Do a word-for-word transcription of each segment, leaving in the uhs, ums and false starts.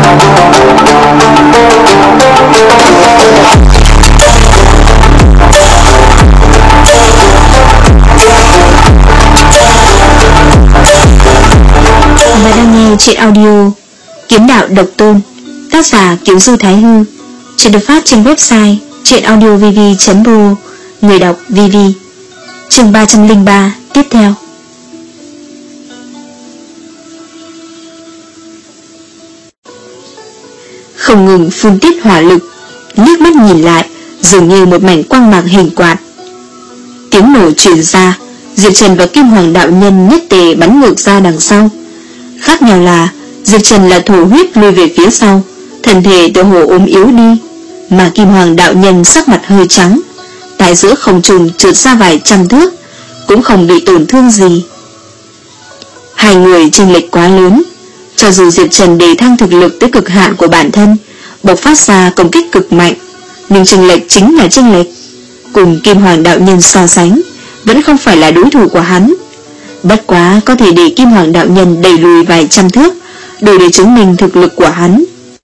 Và đang nghe chuyện audio Kiếm Đạo Độc Tôn, tác giả Kiếm Du Thái Hư. Chuyện được phát trên website chuyenaudiovv chấm pro. Người đọc vê vê. Chương ba trăm lẻ ba tiếp theo. Không ngừng phun tiết hỏa lực, liếc mắt nhìn lại dường như một mảnh quang mạc hình quạt. Tiếng nổ truyền ra, Diệp Trần và Kim Hoàng đạo nhân nhất tề bắn ngược ra đằng sau. Khác nhau là Diệp Trần là thổ huyết lùi về phía sau, thân thể tựa hồ ốm yếu đi, mà Kim Hoàng đạo nhân sắc mặt hơi trắng, tại giữa không trung trượt ra vài trăm thước, cũng không bị tổn thương gì. Hai người chênh lệch quá lớn, cho dù Diệp Trần đề thăng thực lực tới cực hạn của bản thân, bộc phát ra công kích cực mạnh, nhưng chênh lệch chính là chênh lệch, cùng Kim Hoàng đạo nhân so sánh, vẫn không phải là đối thủ của hắn. Bất quá có thể để Kim Hoàng đạo nhân đẩy lùi vài trăm thước, đủ để chứng minh thực lực của hắn.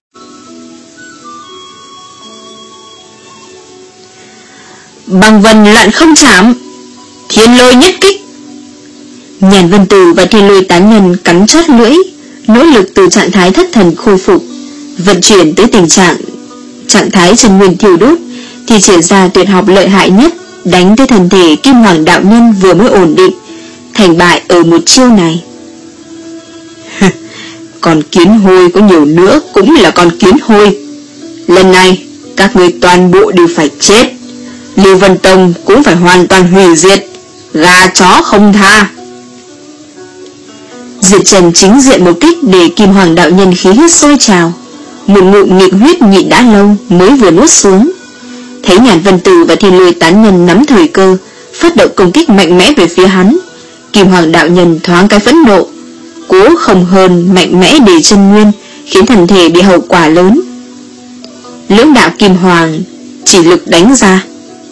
Băng vân loạn không chạm, thiên lôi nhất kích. Nhàn Vân Tử và Thiên Lôi tán nhân cắn chót lưỡi, nỗ lực từ trạng thái thất thần khôi phục, vận chuyển tới tình trạng trạng thái chân nguyên thiêu đốt, thì triển ra tuyệt học lợi hại nhất, đánh tới thân thể Kim Hoàng đạo nhân vừa mới ổn định, thành bại ở một chiêu này. Con kiến hôi có nhiều nữa cũng là con kiến hôi. Lần này các người toàn bộ đều phải chết, Lưu Vân Tông cũng phải hoàn toàn hủy diệt, gà chó không tha. Diệp Trần chính diện một kích để Kim Hoàng đạo nhân khí huyết sôi trào, một ngụm nghịch huyết nhịn đã lâu mới vừa nuốt xuống. Thấy Nhàn Vân Tử và Thiên Lôi tán nhân nắm thời cơ, phát động công kích mạnh mẽ về phía hắn, Kim Hoàng đạo nhân thoáng cái phẫn nộ, cố không hơn mạnh mẽ để chân nguyên, khiến thân thể bị hậu quả lớn. Lưỡng đạo Kim Hoàng chỉ lực đánh ra.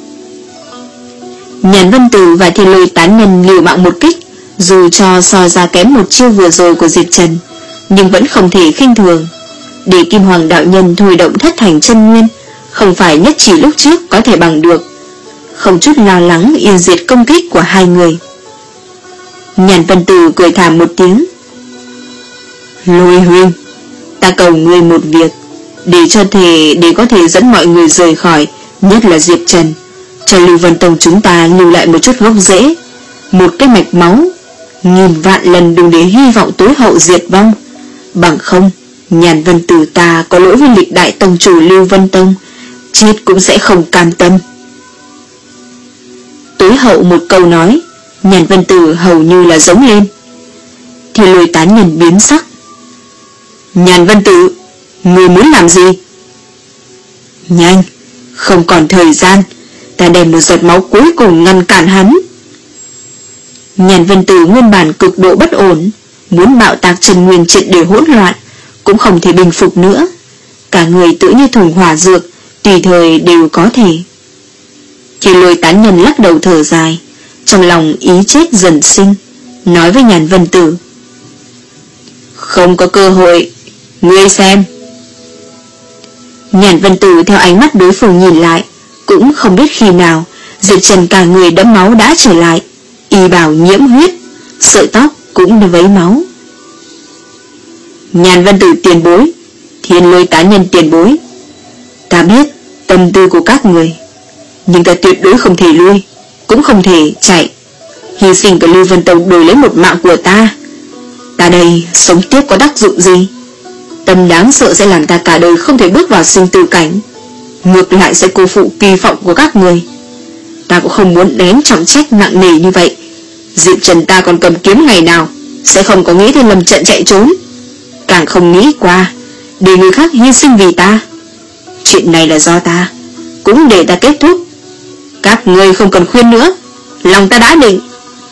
Nhàn Vân Tử và Thiên Lôi tán nhân liều mạng một kích, dù cho so ra kém một chiêu vừa rồi của Diệp Trần, nhưng vẫn không thể khinh thường. Để Kim Hoàng đạo nhân thôi động thất thành chân nguyên, không phải nhất chỉ lúc trước có thể bằng được, không chút lo lắng yên diệt công kích của hai người. Nhàn Vân Tử cười thảm một tiếng. Lôi huynh, ta cầu ngươi một việc, để cho thể để có thể dẫn mọi người rời khỏi, nhất là Diệp Trần, cho Lưu Vân Tông chúng ta lưu lại một chút gốc rễ, một cái mạch máu, nghìn vạn lần đừng để hy vọng tối hậu diệt vong. Bằng không, Nhàn Vân Tử ta có lỗi với lịch đại tông chủ Lưu Vân Tông, chết cũng sẽ không cam tâm. Tối hậu một câu nói, Nhàn Vân Tử hầu như là giống lên. Thiên Lôi tán nhân biến sắc. Nhàn Vân Tử, ngươi muốn làm gì? Nhanh, không còn thời gian, ta đem một giọt máu cuối cùng ngăn cản hắn. Nhàn Vân Tử nguyên bản cực độ bất ổn, muốn bạo tạc chân nguyên triệt để hỗn loạn, cũng không thể bình phục nữa. Cả người tự như thùng hỏa dược, tùy thời đều có thể. Thiên Lôi tán nhân lắc đầu thở dài, trong lòng ý chết dần sinh, nói với Nhàn Vân Tử. Không có cơ hội, ngươi xem. Nhàn Vân Tử theo ánh mắt đối phương nhìn lại, cũng không biết khi nào Diệp Trần cả người đẫm máu đã trở lại, y bào nhiễm huyết, sợi tóc cũng đã vấy máu. Nhàn Vân Tử tiền bối, Thiên Lôi tán nhân tiền bối, ta biết tâm tư của các người, nhưng ta tuyệt đối không thể lui, cũng không thể chạy, hy sinh cả Lưu Vân Tông đổi lấy một mạng của ta. Ta đây sống tiếp có đắc dụng gì? Tâm đáng sợ sẽ làm ta cả đời không thể bước vào sinh tử cảnh, ngược lại sẽ cô phụ kỳ vọng của các người. Ta cũng không muốn nén trọng trách nặng nề như vậy. Diệp Trần ta còn cầm kiếm ngày nào, sẽ không có nghĩ tới lầm trận chạy trốn, càng không nghĩ qua để người khác hy sinh vì ta. Chuyện này là do ta, cũng để ta kết thúc. Các ngươi không cần khuyên nữa, lòng ta đã định.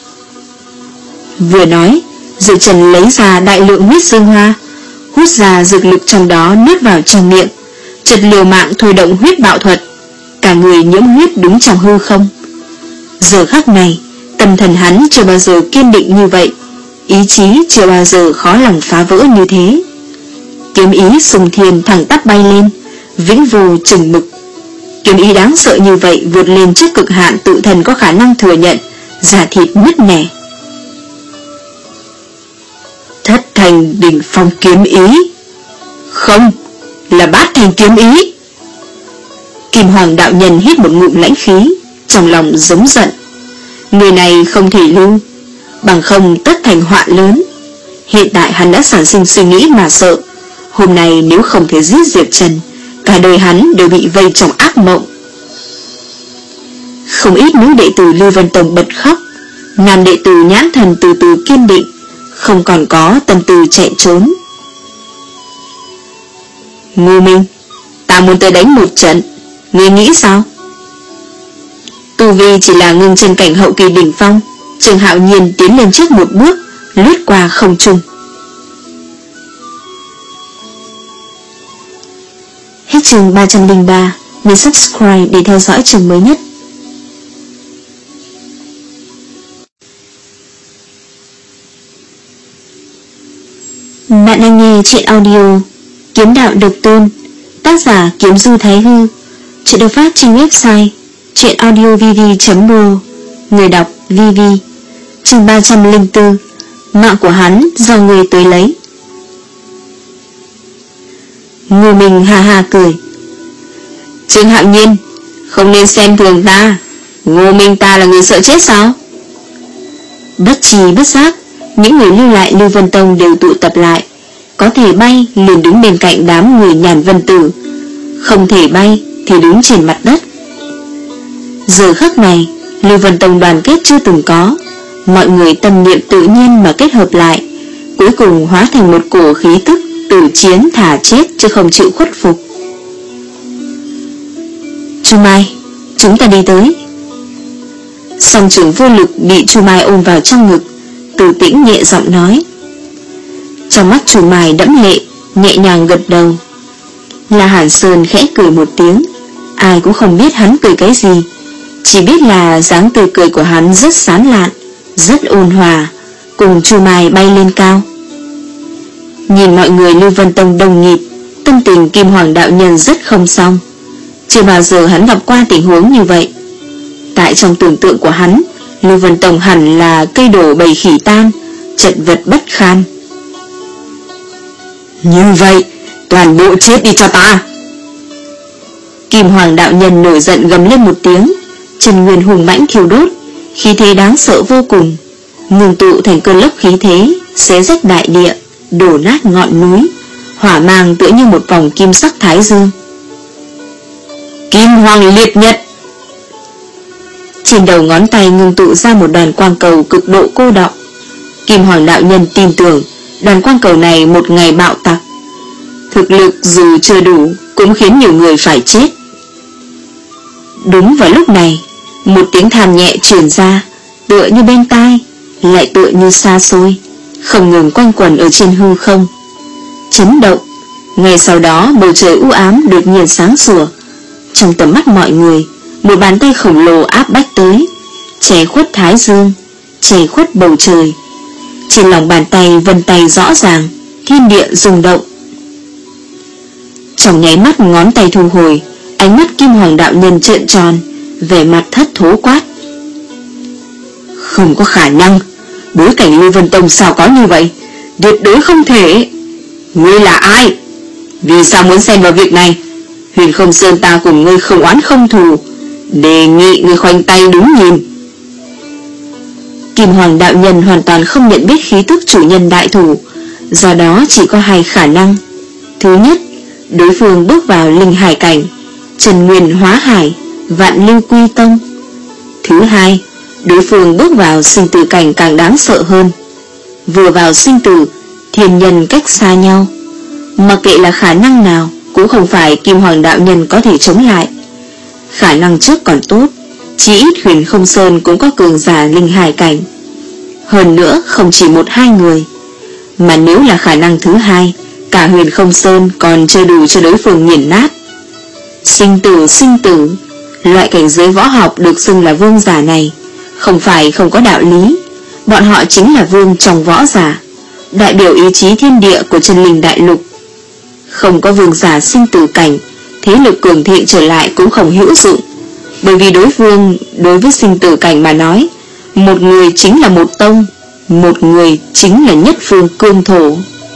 Vừa nói, Diệp Trần lấy ra đại lượng huyết dương hoa, hút ra dược lực trong đó nuốt vào trong miệng, chợt liều mạng thôi động huyết bạo thuật, cả người nhiễm huyết đứng trong hư không. Giờ khắc này, tâm thần hắn chưa bao giờ kiên định như vậy, ý chí chưa bao giờ khó lòng phá vỡ như thế. Kiếm ý sùng thiên thẳng tắp bay lên, vĩnh vô chừng mực. Kiếm ý đáng sợ như vậy vượt lên trước cực hạn tự thần có khả năng thừa nhận, da thịt nứt nẻ. Thất thành đỉnh phong kiếm ý. Không, là bát thành kiếm ý. Kim Hoàng đạo nhân hít một ngụm lãnh khí, trong lòng giống giận. Người này không thể lưu, bằng không tất thành họa lớn. Hiện tại hắn đã sản sinh suy nghĩ mà sợ, hôm nay nếu không thể giết Diệp Trần, cả đời hắn đều bị vây trong ác mộng. Không ít nữ đệ tử Lưu Vân Tông bật khóc, nam đệ tử Nhãn Thần từ từ kiên định, không còn có tâm tư chạy trốn. Ngô Minh, ta muốn tới đánh một trận, ngươi nghĩ sao? Tu vi chỉ là ngưng chân cảnh hậu kỳ đỉnh phong. Trường Hạo Nhiên tiến lên trước một bước, lướt qua không trung. Hết chương ba trăm lẻ ba. Nhấn subscribe để theo dõi chương mới nhất. Bạn đang nghe truyện audio Kiếm Đạo Độc Tôn, tác giả Kiếm Du Thái Hư. Chuyện được phát trên website truyệnaudiovv chấm ro. Người đọc Vivi. Chương ba trăm lẻ bốn. Mạng của hắn do người tới lấy. Ngô Minh ha ha cười. Trương Hạo Nhiên, không nên xem thường ta. Ngô Minh ta là người sợ chết sao? Bất trì bất giác, những người lưu lại Lưu Vân Tông đều tụ tập lại. Có thể bay liền đứng bên cạnh đám người Nhàn Vân Tử, không thể bay thì đứng trên mặt đất. Giờ khắc này, Lưu Vân Tông đoàn kết chưa từng có. Mọi người tâm niệm tự nhiên mà kết hợp lại, cuối cùng hóa thành một cổ khí tức tử chiến thả chết chứ không chịu khuất phục. Chu Mai, chúng ta đi tới. Song trưởng vô lực bị Chu Mai ôm vào trong ngực, Từ Tĩnh nhẹ giọng nói. Trong mắt Chu Mai đẫm lệ, nhẹ nhàng gật đầu. La Hàn Sơn khẽ cười một tiếng, ai cũng không biết hắn cười cái gì, chỉ biết là dáng tươi cười của hắn rất sán lạn, rất ôn hòa, cùng Chu Mai bay lên cao. Nhìn mọi người Lưu Vân Tông đồng nghịt, tâm tình Kim Hoàng đạo nhân rất không xong. Chưa bao giờ hắn gặp qua tình huống như vậy. Tại trong tưởng tượng của hắn, Lưu Vân Tông hẳn là cây đổ bầy khỉ tan, chật vật bất khan. Như vậy, toàn bộ chết đi cho ta. Kim Hoàng đạo nhân nổi giận gầm lên một tiếng, Trần Nguyên hùng mãnh thiêu đốt, khí thế đáng sợ vô cùng, ngưng tụ thành cơn lốc khí thế, xé rách đại địa, đổ nát ngọn núi, hỏa mang tựa như một vòng kim sắc thái dương. Kim Hoàng liệt nhật. Trên đầu ngón tay ngưng tụ ra một đoàn quang cầu cực độ cô đọng. Kim Hoàng đạo nhân tin tưởng đoàn quang cầu này một ngày bạo tạc, thực lực dù chưa đủ cũng khiến nhiều người phải chết. Đúng vào lúc này, một tiếng than nhẹ truyền ra, tựa như bên tai, lại tựa như xa xôi, không ngừng quanh quẩn ở trên hư không. Chấn động. Ngay sau đó bầu trời u ám đột nhiên sáng sủa. Trong tầm mắt mọi người, một bàn tay khổng lồ áp bách tới, che khuất thái dương, che khuất bầu trời. Trên lòng bàn tay vân tay rõ ràng, thiên địa rung động. Trong nháy mắt ngón tay thu hồi, ánh mắt Kim Hoàng đạo nhân trợn tròn, vẻ mặt thất thố quát. Không có khả năng, bối cảnh Lưu Vân Tông sao có như vậy, tuyệt đối không thể. Ngươi là ai? Vì sao muốn xen vào việc này? Huyền Không Sơn ta cùng ngươi không oán không thù, đề nghị ngươi khoanh tay đứng nhìn. Kim Hoàng đạo nhân hoàn toàn không nhận biết khí tức chủ nhân đại thủ, do đó chỉ có hai khả năng. Thứ nhất, đối phương bước vào linh hải cảnh, Trần Nguyên hóa hải, vạn lưu quy tông. Thứ hai, đối phương bước vào sinh tử cảnh càng đáng sợ hơn. Vừa vào sinh tử, thiên nhân cách xa nhau, mặc kệ là khả năng nào cũng không phải Kim Hoàng đạo nhân có thể chống lại. Khả năng trước còn tốt, chỉ ít Huyền Không Sơn cũng có cường giả linh hải cảnh, hơn nữa không chỉ một hai người. Mà nếu là khả năng thứ hai, cả Huyền Không Sơn còn chưa đủ cho đối phương nghiền nát. Sinh tử sinh tử, loại cảnh giới võ học được xưng là vương giả này không phải không có đạo lý. Bọn họ chính là vương trong võ giả, đại biểu ý chí thiên địa của chân linh đại lục. Không có vương giả sinh tử cảnh, thế lực cường thịnh trở lại cũng không hữu dụng. Bởi vì đối phương đối với sinh tử cảnh mà nói, một người chính là một tông, một người chính là nhất phương cương thổ.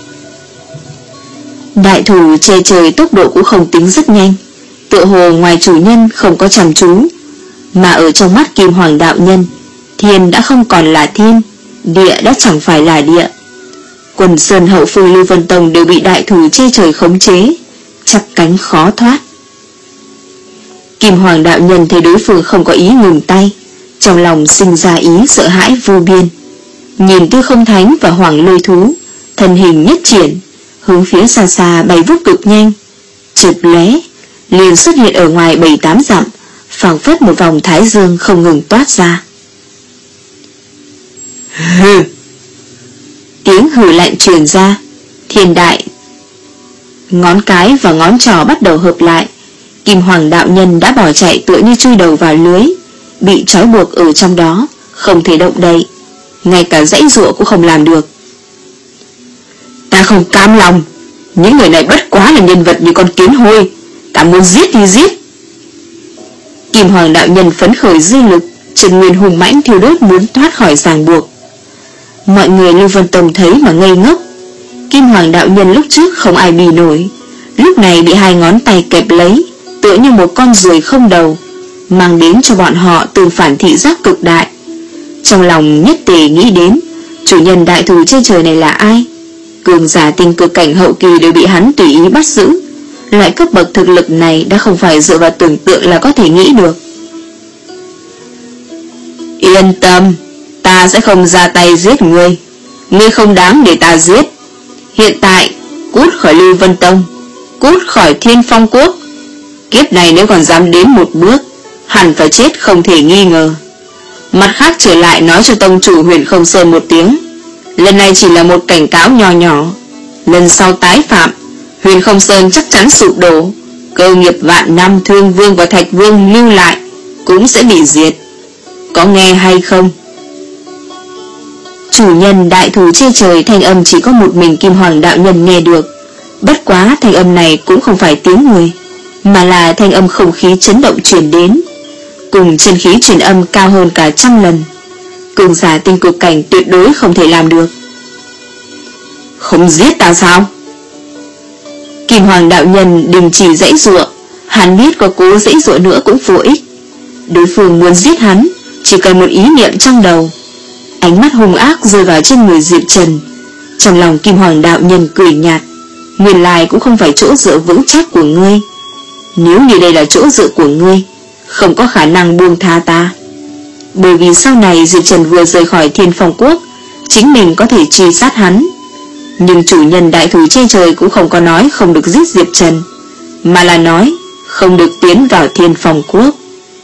Đại thủ che trời tốc độ cũng không tính rất nhanh, tựa hồ ngoài chủ nhân không có chăm chú, mà ở trong mắt Kim Hoàng đạo nhân, thiên đã không còn là thiên, địa đã chẳng phải là địa. Quần sơn hậu phương Lưu Vân Tông đều bị đại thủ che trời khống chế, chặt cánh khó thoát. Kim Hoàng đạo nhân thấy đối phương không có ý ngừng tay, trong lòng sinh ra ý sợ hãi vô biên. Nhìn Tư Không Thánh và Hoàng Lôi Thú, thân hình nhất triển, hướng phía xa xa bay vút cực nhanh, chợt lóe liền xuất hiện ở ngoài bảy tám dặm, phảng phất một vòng thái dương không ngừng toát ra. Hừ. Tiếng hừ lạnh truyền ra, thiên đại ngón cái và ngón trỏ bắt đầu hợp lại. Kim Hoàng đạo nhân đã bỏ chạy tựa như chui đầu vào lưới, bị trói buộc ở trong đó, không thể động đậy, ngay cả dãy giụa cũng không làm được. Ta không cam lòng, những người này bất quá là nhân vật như con kiến hôi, ta muốn giết thì giết. Kim Hoàng đạo nhân phấn khởi dư lực, chân nguyên hùng mãnh thiêu đốt muốn thoát khỏi ràng buộc. Mọi người Lưu Vân Tông thấy mà ngây ngốc. Kim Hoàng đạo nhân lúc trước không ai bì nổi, lúc này bị hai ngón tay kẹp lấy, tựa như một con ruồi không đầu, mang đến cho bọn họ tương phản thị giác cực đại. Trong lòng nhất tề nghĩ đến, chủ nhân đại thù trên trời này là ai? Cường giả tinh cực cảnh hậu kỳ đều bị hắn tùy ý bắt giữ. Loại cấp bậc thực lực này đã không phải dựa vào tưởng tượng là có thể nghĩ được. Yên tâm, ta sẽ không ra tay giết ngươi. Ngươi không đáng để ta giết. Hiện tại, cút khỏi Lưu Vân Tông, cút khỏi Thiên Phong Quốc. Kiếp này nếu còn dám đến một bước, hẳn phải chết không thể nghi ngờ. Mặt khác trở lại nói cho tông chủ Huyền Không Sơn một tiếng. Lần này chỉ là một cảnh cáo nho nhỏ, lần sau tái phạm, Huyền Không Sơn chắc chắn sụp đổ. Cơ nghiệp vạn năm Thương Vương và Thạch Vương lưu lại cũng sẽ bị diệt. Có nghe hay không? Chủ nhân đại thù che trời thanh âm chỉ có một mình Kim Hoàng đạo nhân nghe được. Bất quá thanh âm này cũng không phải tiếng người, mà là thanh âm không khí chấn động truyền đến, cùng chân khí truyền âm cao hơn cả trăm lần. Cường giả tinh cực cảnh tuyệt đối không thể làm được. Không giết ta sao? Kim Hoàng đạo nhân đình chỉ dãy giụa, hắn biết có cố dãy giụa nữa cũng vô ích. Đối phương muốn giết hắn, chỉ cần một ý niệm trong đầu. Ánh mắt hung ác rơi vào trên người Diệp Trần. Trong lòng Kim Hoàng đạo nhân cười nhạt, nguyên lai cũng không phải chỗ dựa vững chắc của ngươi. Nếu như đây là chỗ dựa của ngươi, không có khả năng buông tha ta. Bởi vì sau này Diệp Trần vừa rời khỏi Thiên Phong Quốc, chính mình có thể truy sát hắn. Nhưng chủ nhân đại thù trên trời cũng không có nói không được giết Diệp Trần, mà là nói không được tiến vào Thiên Phong Quốc.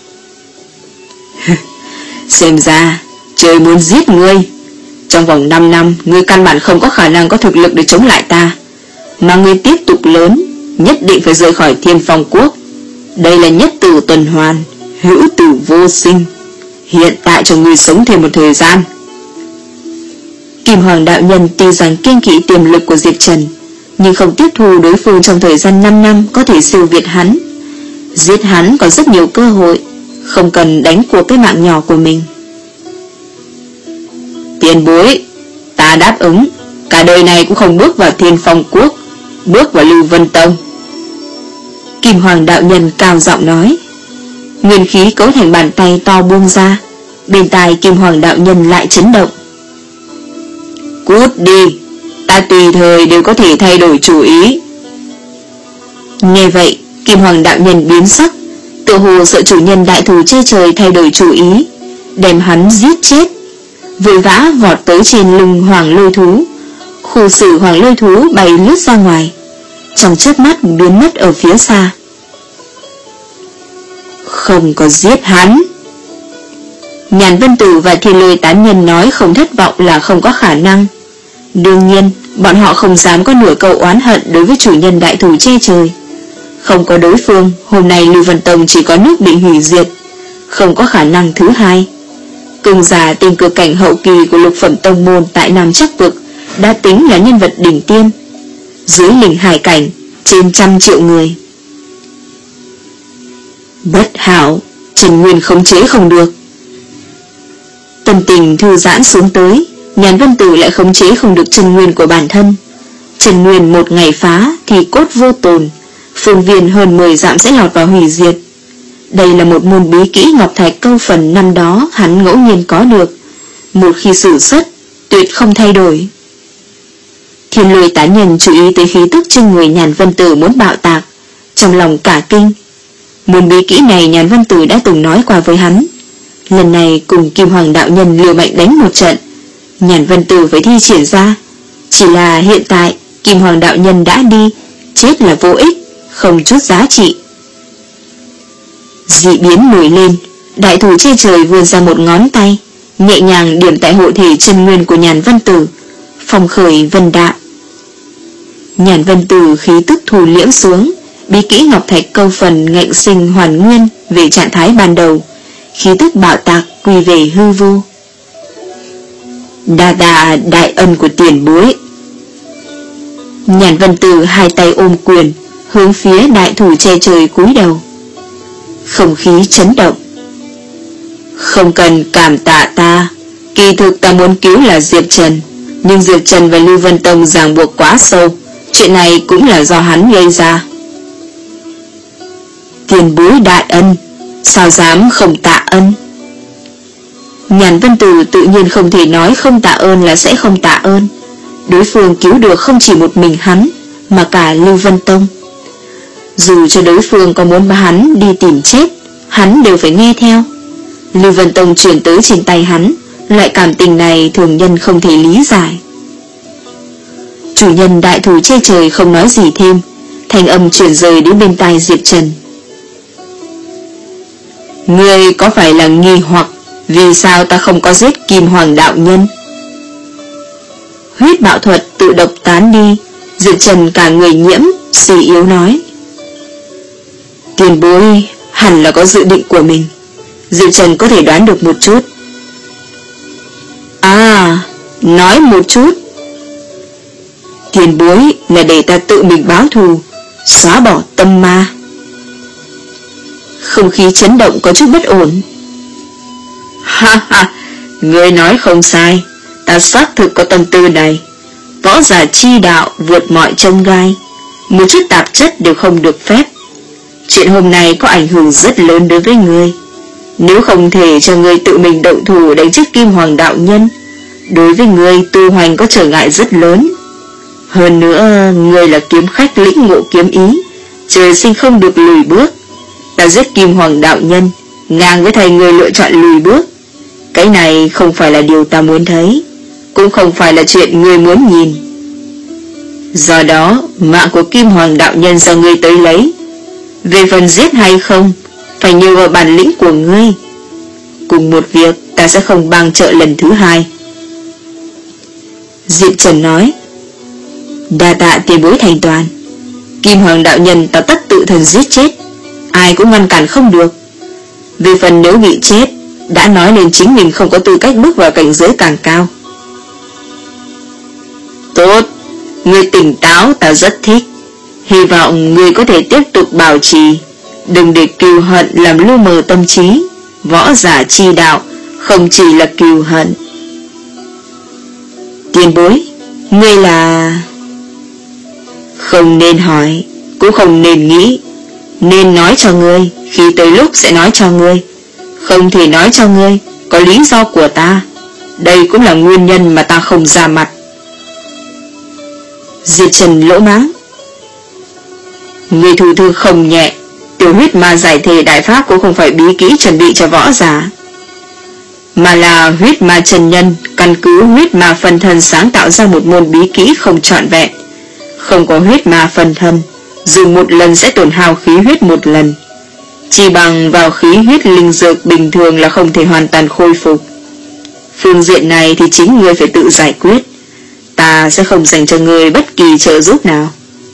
Xem ra trời muốn giết ngươi. Trong vòng năm năm ngươi căn bản không có khả năng có thực lực để chống lại ta, mà ngươi tiếp tục lớn, nhất định phải rời khỏi Thiên Phong Quốc. Đây là nhất tử tuần hoàn, hữu tử vô sinh. Hiện tại cho ngươi sống thêm một thời gian. Kim Hoàng đạo nhân tuy rằng kiêng kỵ tiềm lực của Diệp Trần, nhưng không tiếp thu đối phương trong thời gian năm năm có thể siêu việt hắn. Giết hắn có rất nhiều cơ hội, không cần đánh cuộc cái mạng nhỏ của mình. Tiền bối, ta đáp ứng, cả đời này cũng không bước vào Thiên Phong Quốc, bước vào Lưu Vân Tông. Kim Hoàng đạo nhân cao giọng nói. Nguyên khí cấu thành bàn tay to buông ra, bên tai Kim Hoàng đạo nhân lại chấn động. Cút đi, ta tùy thời đều có thể thay đổi chủ ý. Nghe vậy, Kim Hoàng đạo nhân biến sắc, tự hồ sợ chủ nhân đại thù che trời thay đổi chủ ý, đem hắn giết chết. Vội vã vọt tới trên lưng Hoàng Lôi Thú. Khu xử Hoàng Lôi Thú bay lướt ra ngoài, trong chớp mắt biến mất ở phía xa. Không có giết hắn. Nhàn Vân Tử và Thiên Lôi tán nhân nói không thất vọng là không có khả năng. Đương nhiên bọn họ không dám có nửa câu oán hận đối với chủ nhân đại thù che trời. Không có đối phương, hôm nay Lưu Vân Tông chỉ có nước bị hủy diệt, không có khả năng thứ hai. Cường giả tinh cực cảnh hậu kỳ của lục phẩm tông môn tại Nam Chắc Vực đã tính là nhân vật đỉnh tiêm. Dưới linh hải cảnh trên trăm triệu người. Bất hảo, Trần Nguyên khống chế không được. Tâm tình thư giãn xuống tới, Nhàn Vân Tử lại khống chế không được chân nguyên của bản thân. Chân nguyên một ngày phá thì cốt vô tồn, phương viên hơn mười dặm sẽ lọt vào hủy diệt. Đây là một môn bí kỹ Ngọc Thạch Câu Phần năm đó hắn ngẫu nhiên có được, một khi sử xuất tuyệt không thay đổi. Thiên Lôi Tán Nhân chú ý tới khí tức trên người Nhàn Vân Tử muốn bạo tạc, trong lòng cả kinh. Môn bí kỹ này Nhàn Vân Tử đã từng nói qua với hắn. Lần này cùng Kim Hoàng đạo nhân liều mạnh đánh một trận, Nhàn Vân Tử phải thi triển ra. Chỉ là hiện tại Kim Hoàng đạo nhân đã đi, chết là vô ích, không chút giá trị. Dị biến nổi lên, đại thủ che trời vươn ra một ngón tay, nhẹ nhàng điểm tại hộ thể chân nguyên của Nhàn Vân Tử, phong khởi vân đạm. Nhàn Vân Tử khí tức thù liễm xuống, bí kỹ Ngọc Thạch Câu Phần ngạnh sinh hoàn nguyên về trạng thái ban đầu, khí tức bạo tạc quy về hư vô. Đa đa đại ân của tiền bối. Nhàn Vân Tử hai tay ôm quyền, hướng phía đại thủ che trời cúi đầu. Không khí chấn động. Không cần cảm tạ ta, kỳ thực ta muốn cứu là Diệp Trần, nhưng Diệp Trần và Lưu Vân Tông ràng buộc quá sâu, chuyện này cũng là do hắn gây ra. Tiền bối đại ân, sao dám không tạ ân? Nhàn Vân Tử tự nhiên không thể nói không tạ ơn là sẽ không tạ ơn. Đối phương cứu được không chỉ một mình hắn, mà cả Lưu Vân Tông. Dù cho đối phương có muốn bắt hắn đi tìm chết, hắn đều phải nghe theo. Lưu Vân Tông chuyển tới trên tay hắn, loại cảm tình này thường nhân không thể lý giải. Chủ nhân đại thủ che trời không nói gì thêm, thanh âm chuyển rời đến bên tai Diệp Trần. Ngươi có phải là nghi hoặc vì sao ta không có giết Kim Hoàng đạo nhân? Huyết bạo thuật tự độc tán đi, Diệp Trần cả người nhiễm, suy yếu nói. Tiền bối hẳn là có dự định của mình, Diệp Trần có thể đoán được một chút. À, nói một chút. Tiền bối là để ta tự mình báo thù, xóa bỏ tâm ma. Không khí chấn động có chút bất ổn. Ha ha, ngươi nói không sai, ta xác thực có tâm tư này. Võ giả chi đạo vượt mọi chông gai, một chút tạp chất đều không được phép. Chuyện hôm nay có ảnh hưởng rất lớn đối với ngươi. Nếu không thể cho ngươi tự mình động thủ đánh chết Kim Hoàng đạo nhân, đối với ngươi tu hành có trở ngại rất lớn. Hơn nữa, ngươi là kiếm khách lĩnh ngộ kiếm ý, trời sinh không được lùi bước. Ta giết Kim Hoàng đạo nhân, ngang với thầy ngươi lựa chọn lùi bước. Cái này không phải là điều ta muốn thấy, cũng không phải là chuyện ngươi muốn nhìn. Do đó, mạng của Kim Hoàng đạo nhân do ngươi tới lấy. Về phần giết hay không, phải nhờ vào bản lĩnh của ngươi. Cùng một việc, ta sẽ không bang trợ lần thứ hai. Diệp Trần nói. Đa tạ tiền bối thành toàn. Kim Hoàng đạo nhân ta tất tự thần giết chết, ai cũng ngăn cản không được. Về phần nếu bị chết, đã nói nên chính mình không có tư cách bước vào cảnh giới càng cao. Tốt, ngươi tỉnh táo ta rất thích. Hy vọng ngươi có thể tiếp tục bảo trì, đừng để cừu hận làm lu mờ tâm trí. Võ giả chi đạo không chỉ là cừu hận. Tiền bối, ngươi là... Không nên hỏi, cũng không nên nghĩ. Nên nói cho ngươi, khi tới lúc sẽ nói cho ngươi. Không thể nói cho ngươi, có lý do của ta. Đây cũng là nguyên nhân mà ta không ra mặt. Diệp Trần lỗ máng. Người thủ thư không nhẹ. Tiểu huyết ma giải thể đại pháp cũng không phải bí kỹ chuẩn bị cho võ giả, mà là huyết ma chân nhân căn cứ huyết ma phân thân sáng tạo ra một môn bí kỹ không trọn vẹn. Không có huyết ma phân thân, dùng một lần sẽ tổn hao khí huyết một lần, chỉ bằng vào khí huyết linh dược bình thường là không thể hoàn toàn khôi phục. Phương diện này thì chính ngươi phải tự giải quyết, ta sẽ không dành cho ngươi bất kỳ trợ giúp nào.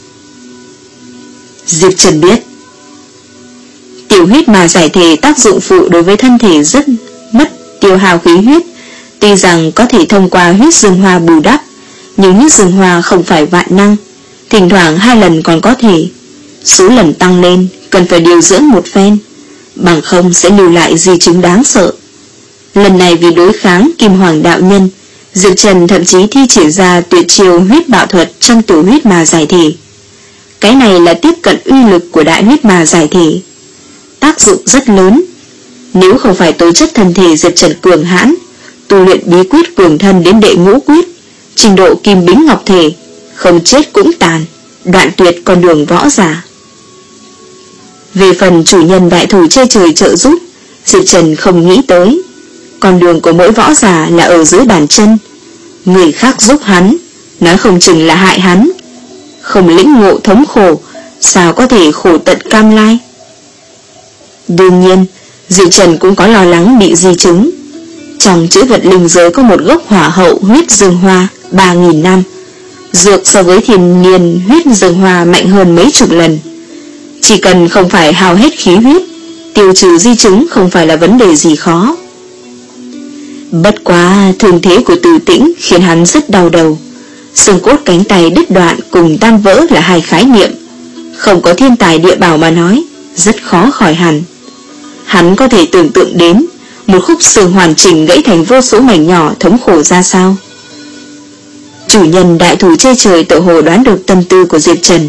Diệp Trần biết tiểu huyết mà giải thể tác dụng phụ đối với thân thể rất mất tiêu hao khí huyết. Tuy rằng có thể thông qua huyết dương hoa bù đắp, nhưng huyết dương hoa không phải vạn năng, thỉnh thoảng hai lần còn có thể. Số lần tăng lên cần phải điều dưỡng một phen, bằng không sẽ lưu lại di chứng đáng sợ. Lần này vì đối kháng Kim Hoàng đạo nhân, Diệp Trần thậm chí thi triển ra tuyệt chiêu huyết bạo thuật trong tiểu huyết mà giải thể. Cái này là tiếp cận uy lực của đại huyết mà giải thể, tác dụng rất lớn. Nếu không phải tố chất thân thể Diệp Trần cường hãn, tu luyện bí quyết cường thân đến đệ ngũ quyết, trình độ kim bính ngọc thể, không chết cũng tàn, đoạn tuyệt con đường võ giả. Về phần chủ nhân đại thủ che trời trợ giúp, Diệp Trần không nghĩ tới. Con đường của mỗi võ giả là ở dưới bàn chân, người khác giúp hắn, nói không chừng là hại hắn. Không lĩnh ngộ thống khổ, sao có thể khổ tận cam lai? Đương nhiên, Diệp Trần cũng có lo lắng bị di chứng. Trong chữ vật linh giới có một gốc hỏa hậu huyết dương hoa ba nghìn năm, dược so với thiên niên huyết dương hoa mạnh hơn mấy chục lần. Chỉ cần không phải hao hết khí huyết, tiêu trừ di chứng không phải là vấn đề gì khó. Bất quá thương thế của Từ Tĩnh khiến hắn rất đau đầu. Xương cốt cánh tay đứt đoạn cùng tan vỡ là hai khái niệm, không có thiên tài địa bảo mà nói, rất khó khỏi hẳn. Hắn có thể tưởng tượng đến một khúc xương hoàn chỉnh gãy thành vô số mảnh nhỏ thống khổ ra sao. Chủ nhân đại thủ che trời tự hồ đoán được tâm tư của Diệp Trần.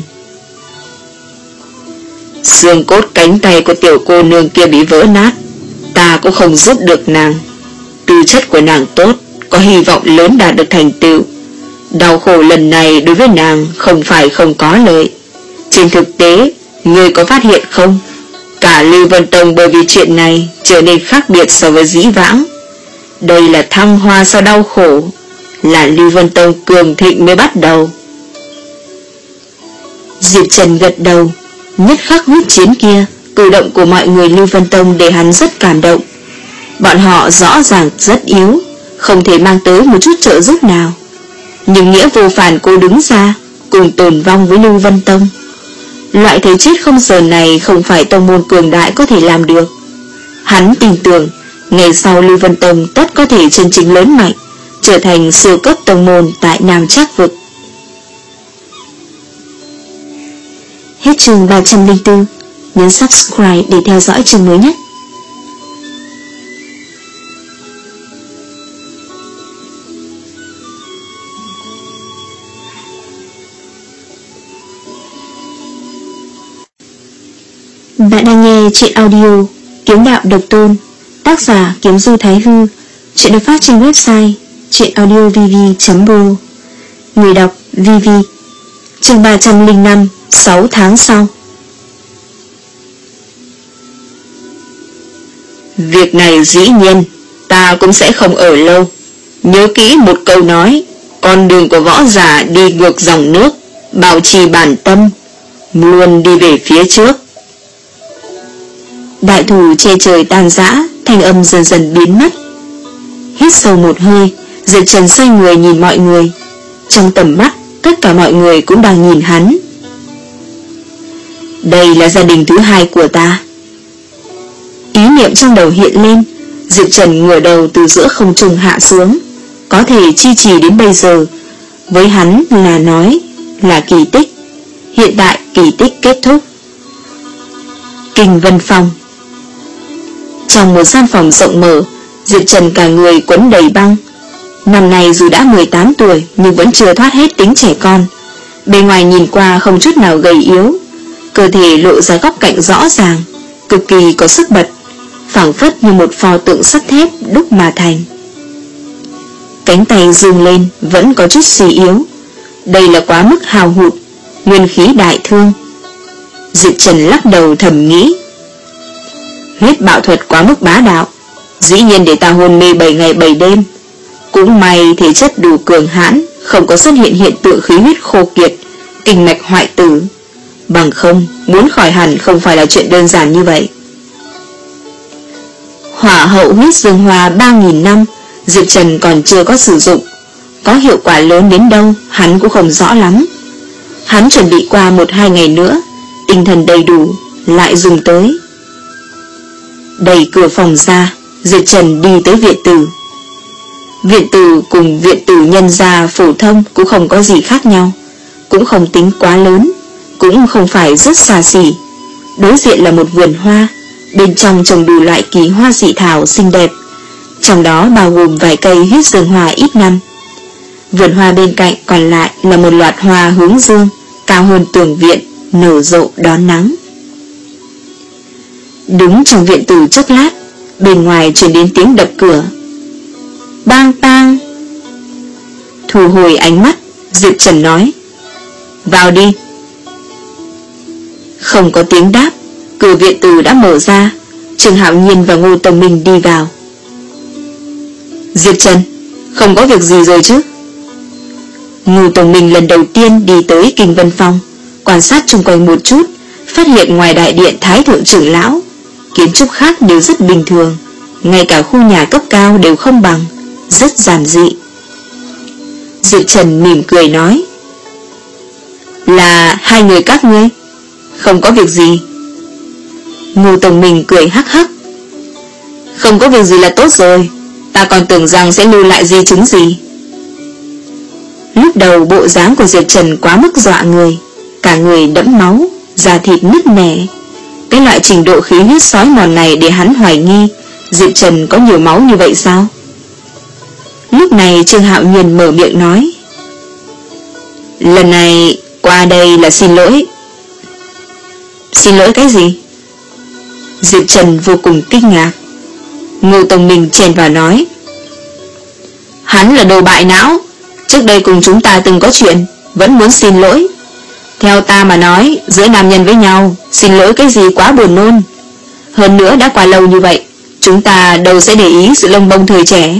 Xương cốt cánh tay của tiểu cô nương kia bị vỡ nát, ta cũng không giúp được nàng. Tư chất của nàng tốt, có hy vọng lớn đạt được thành tựu. Đau khổ lần này đối với nàng không phải không có lợi. Trên thực tế, ngươi có phát hiện không? Cả Lưu Vân Tông bởi vì chuyện này trở nên khác biệt so với dĩ vãng. Đây là thăng hoa sau đau khổ, là Lưu Vân Tông cường thịnh mới bắt đầu. Diệp Trần gật đầu. Nhất khắc huyết chiến kia, cử động của mọi người Lưu Vân Tông để hắn rất cảm động. Bọn họ rõ ràng rất yếu, không thể mang tới một chút trợ giúp nào, nhưng nghĩa vô phản cố đứng ra cùng tồn vong với Lưu Vân Tông. Loại thế chết không giờ này không phải tông môn cường đại có thể làm được. Hắn tin tưởng ngày sau Lưu Vân Tông tất có thể chân chính lớn mạnh, trở thành siêu cấp tông môn tại Nam Trác vực. Hết chương ba trăm lẻ bốn. Nhấn subscribe để theo dõi chương mới nhất. Bạn đang nghe truyện audio Kiếm Đạo Độc Tôn, tác giả Kiếm Du Thái Hư. Truyện được phát trên website truyệnaudiovv chấm pro. Người đọc Vivi. Chương ba trăm lẻ năm. Sáu tháng sau. Việc này dĩ nhiên ta cũng sẽ không ở lâu. Nhớ kỹ một câu nói, con đường của võ giả đi ngược dòng nước, bảo trì bản tâm, luôn đi về phía trước. Đại thủ che trời tan rã, thanh âm dần dần biến mất. Hít sâu một hơi, Diệp Trần xoay người nhìn mọi người. Trong tầm mắt, tất cả mọi người cũng đang nhìn hắn. Đây là gia đình thứ hai của ta. Ý niệm trong đầu hiện lên, Diệp Trần ngửa đầu từ giữa không trung hạ xuống. Có thể chi trì đến bây giờ, với hắn là nói là kỳ tích. Hiện tại kỳ tích kết thúc. Kinh Vân Phòng. Trong một gian phòng rộng mở, Diệp Trần cả người quấn đầy băng. Năm nay dù đã mười tám tuổi nhưng vẫn chưa thoát hết tính trẻ con. Bề ngoài nhìn qua không chút nào gầy yếu, cơ thể lộ ra góc cạnh rõ ràng, cực kỳ có sức bật, phảng phất như một pho tượng sắt thép đúc mà thành. Cánh tay dương lên vẫn có chút suy yếu. Đây là quá mức hao hụt, nguyên khí đại thương. Diệp Trần lắc đầu thầm nghĩ, huyết bạo thuật quá mức bá đạo, dĩ nhiên để ta hôn mê bảy ngày bảy đêm. Cũng may thể chất đủ cường hãn, không có xuất hiện hiện tượng khí huyết khô kiệt, kinh mạch hoại tử. Bằng không, muốn khỏi hẳn không phải là chuyện đơn giản như vậy. Hỏa hậu huyết dương hoa ba nghìn năm, Diệp Trần còn chưa có sử dụng. Có hiệu quả lớn đến đâu, hắn cũng không rõ lắm. Hắn chuẩn bị qua một hai ngày nữa, tinh thần đầy đủ, lại dùng tới. Đẩy cửa phòng ra, Diệp Trần đi tới viện tử. Viện tử cùng viện tử nhân gia phổ thông cũng không có gì khác nhau, cũng cũng không tính quá lớn, cũng không phải rất xa xỉ. Đối diện là một vườn hoa, bên trong trồng đủ loại kỳ hoa dị thảo xinh đẹp, trong đó bao gồm vài cây huyết dương hoa ít năm. Vườn hoa bên cạnh còn lại là một loạt hoa hướng dương cao hơn tường viện, nở rộ đón nắng. Đứng trong viện từ chốc lát, bên ngoài truyền đến tiếng đập cửa. Bang tang. Thu hồi ánh mắt, Diệp Trần nói: vào đi. Không có tiếng đáp, cửa viện từ đã mở ra. Trương Hạo Nhiên và Ngô Tông Minh đi vào. Diệp Trần, không có việc gì rồi chứ? Ngô Tông Minh lần đầu tiên đi tới Kinh Vân Phong, quan sát xung quanh một chút, phát hiện ngoài đại điện Thái Thượng trưởng lão, kiến trúc khác đều rất bình thường, ngay cả khu nhà cấp cao đều không bằng, rất giản dị. Diệp Trần mỉm cười nói: là hai người các ngươi? Không có việc gì. Ngô Tông Minh cười hắc hắc: không có việc gì là tốt rồi, ta còn tưởng rằng sẽ lưu lại di chứng gì. Lúc đầu bộ dáng của Diệp Trần quá mức dọa người, cả người đẫm máu, da thịt nứt nẻ. Cái loại trình độ khí huyết sói mòn này để hắn hoài nghi Diệp Trần có nhiều máu như vậy sao? Lúc này Trương Hạo Nhiên mở miệng nói: lần này qua đây là xin lỗi. Xin lỗi cái gì? Diệp Trần vô cùng kinh ngạc. Ngô Tông Minh chen vào nói: hắn là đồ bại não, trước đây cùng chúng ta từng có chuyện, vẫn muốn xin lỗi. Theo ta mà nói, giữa nam nhân với nhau, xin lỗi cái gì quá buồn nôn. Hơn nữa đã qua lâu như vậy, chúng ta đâu sẽ để ý sự lông bông thời trẻ.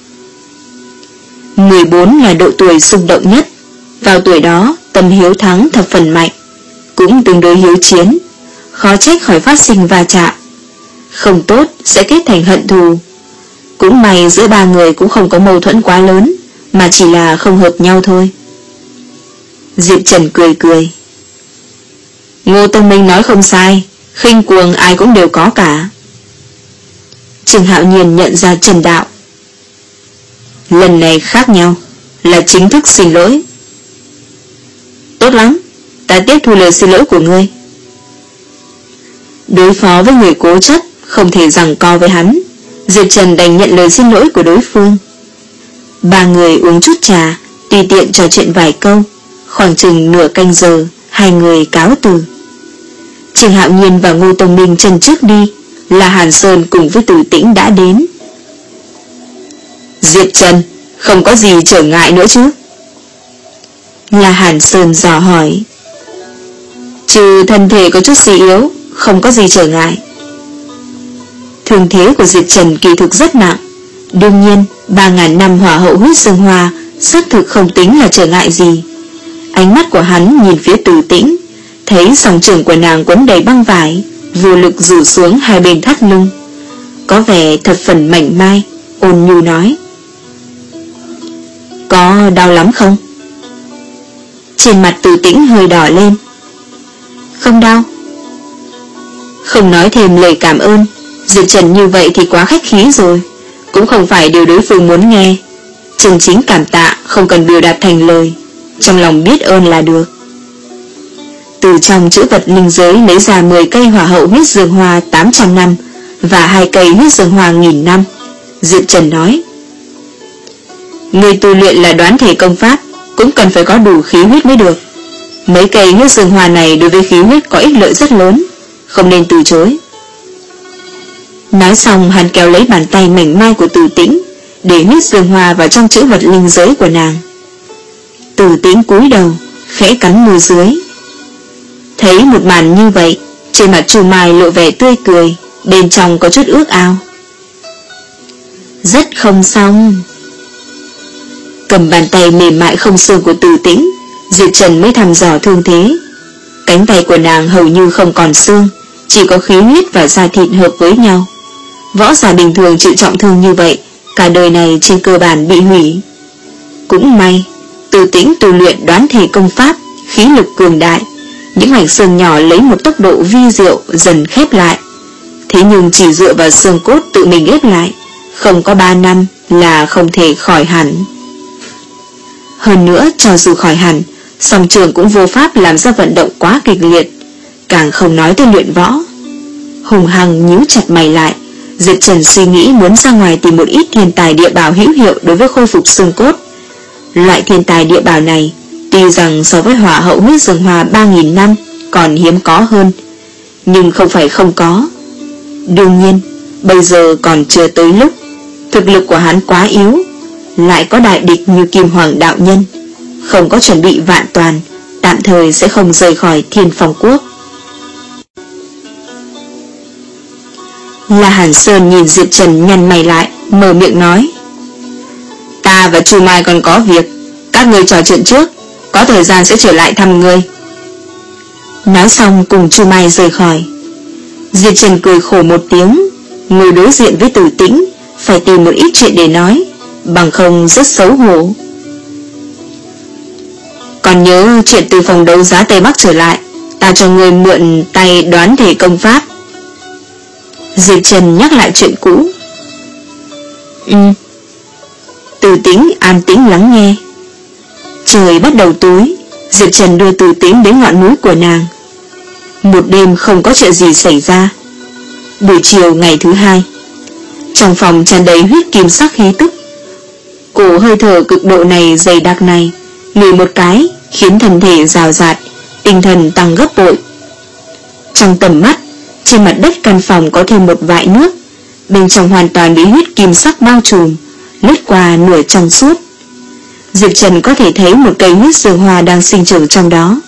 mười bốn là độ tuổi xung động nhất. Vào tuổi đó, tâm hiếu thắng thập phần mạnh, cũng tương đối hiếu chiến, khó trách khỏi phát sinh va chạm. Không tốt sẽ kết thành hận thù. Cũng may giữa ba người cũng không có mâu thuẫn quá lớn, mà chỉ là không hợp nhau thôi. Diệp Trần cười cười: Ngô Tông Minh nói không sai, khinh cuồng ai cũng đều có cả. Trương Hạo Nhiên nhận ra Trần Đạo: lần này khác nhau, là chính thức xin lỗi. Tốt lắm, ta tiếp thu lời xin lỗi của ngươi. Đối phó với người cố chấp, không thể giằng co với hắn, Diệp Trần đành nhận lời xin lỗi của đối phương. Ba người uống chút trà, tùy tiện trò chuyện vài câu. Khoảng chừng nửa canh giờ, hai người cáo từ. Trương Hạo Nhiên và Ngô Tông Minh chân trước đi, là Hàn Sơn cùng với Từ Tĩnh đã đến. Diệp Trần, không có gì trở ngại nữa chứ? Là Hàn Sơn dò hỏi. Trừ thân thể có chút suy yếu, không có gì trở ngại. Thương thế của Diệp Trần kỳ thực rất nặng. Đương nhiên, ba ngàn năm hỏa hậu huyết dương hoa xác thực không tính là trở ngại gì. Ánh mắt của hắn nhìn phía Từ Tĩnh, thấy song trưởng của nàng quấn đầy băng vải, vô lực rủ xuống hai bên thắt lưng, có vẻ thật phần mảnh mai, ôn nhu nói: có đau lắm không? Trên mặt Từ Tĩnh hơi đỏ lên. Không đau. Không nói thêm lời cảm ơn, Diệp Trần như vậy thì quá khách khí rồi, cũng không phải điều đối phương muốn nghe. Chân chính cảm tạ không cần biểu đạt thành lời, trong lòng biết ơn là được. Từ trong chữ vật linh giới lấy ra mười cây hỏa hậu huyết dương hoa tám trăm năm và hai cây huyết dương hoa nghìn năm. Diệp Trần nói: người tu luyện là đoán thể công pháp, cũng cần phải có đủ khí huyết mới được. Mấy cây huyết dương hoa này đối với khí huyết có ích lợi rất lớn, không nên từ chối. Nói xong hắn kéo lấy bàn tay mảnh mai của Từ Tĩnh, để huyết dương hoa vào trong chữ vật linh giới của nàng. Từ Tĩnh cúi đầu, khẽ cắn môi dưới. Thấy một màn như vậy, trên mặt Chu Mai lộ vẻ tươi cười, bên trong có chút ước ao. Rất không xong. Cầm bàn tay mềm mại không xương của Từ Tĩnh, Diệp Trần mới thăm dò thương thế. Cánh tay của nàng hầu như không còn xương, chỉ có khí huyết và da thịt hợp với nhau. Võ giả bình thường chịu trọng thương như vậy, cả đời này trên cơ bản bị hủy. Cũng may Từ Tĩnh tu luyện đoán thể công pháp, khí lực cường đại, những mảnh xương nhỏ lấy một tốc độ vi diệu dần khép lại. Thế nhưng chỉ dựa vào xương cốt tự mình ghép lại, không có ba năm là không thể khỏi hẳn. Hơn nữa cho dù khỏi hẳn, song trường cũng vô pháp làm ra vận động quá kịch liệt, càng không nói tới luyện võ. Hùng hăng nhíu chặt mày lại, Diệp Trần suy nghĩ muốn ra ngoài tìm một ít thiên tài địa bảo hữu hiệu đối với khôi phục xương cốt. Loại thiên tài địa bảo này tuy rằng so với hỏa hậu huyết rừng hoa ba nghìn năm còn hiếm có hơn, nhưng không phải không có. Đương nhiên bây giờ còn chưa tới lúc. Thực lực của hắn quá yếu, lại có đại địch như Kim Hoàng đạo nhân, không có chuẩn bị vạn toàn, tạm thời sẽ không rời khỏi Thiên Phong Quốc. La Hàn Sơn nhìn Diệp Trần nhăn mày lại, mở miệng nói: Ta và Chu Mai còn có việc, các ngươi trò chuyện trước, có thời gian sẽ trở lại thăm ngươi. Nói xong cùng Chu Mai rời khỏi. Diệp Trần cười khổ một tiếng, ngồi đối diện với Tử Tĩnh, phải tìm một ít chuyện để nói, bằng không rất xấu hổ. Còn nhớ chuyện từ phòng đấu giá Tây Bắc trở lại, ta cho ngươi mượn tay đoán thể công pháp. Diệp Trần nhắc lại chuyện cũ. Ừ. Tử Tĩnh an tĩnh lắng nghe. Trời bắt đầu tối, Diệp Trần đưa Tử Tĩnh đến ngọn núi của nàng. Một đêm không có chuyện gì xảy ra. Buổi chiều ngày thứ hai, trong phòng tràn đầy huyết kim sắc khí tức. Cổ hơi thở cực độ này dày đặc này, ngửi một cái khiến thân thể rào rạt, tinh thần tăng gấp bội. Trong tầm mắt, trên mặt đất căn phòng có thêm một vại nước, bên trong hoàn toàn bị huyết kim sắc bao trùm, lướt qua nửa trong suốt. Diệp Trần có thể thấy một cây huyết dường hoa đang sinh trưởng trong đó.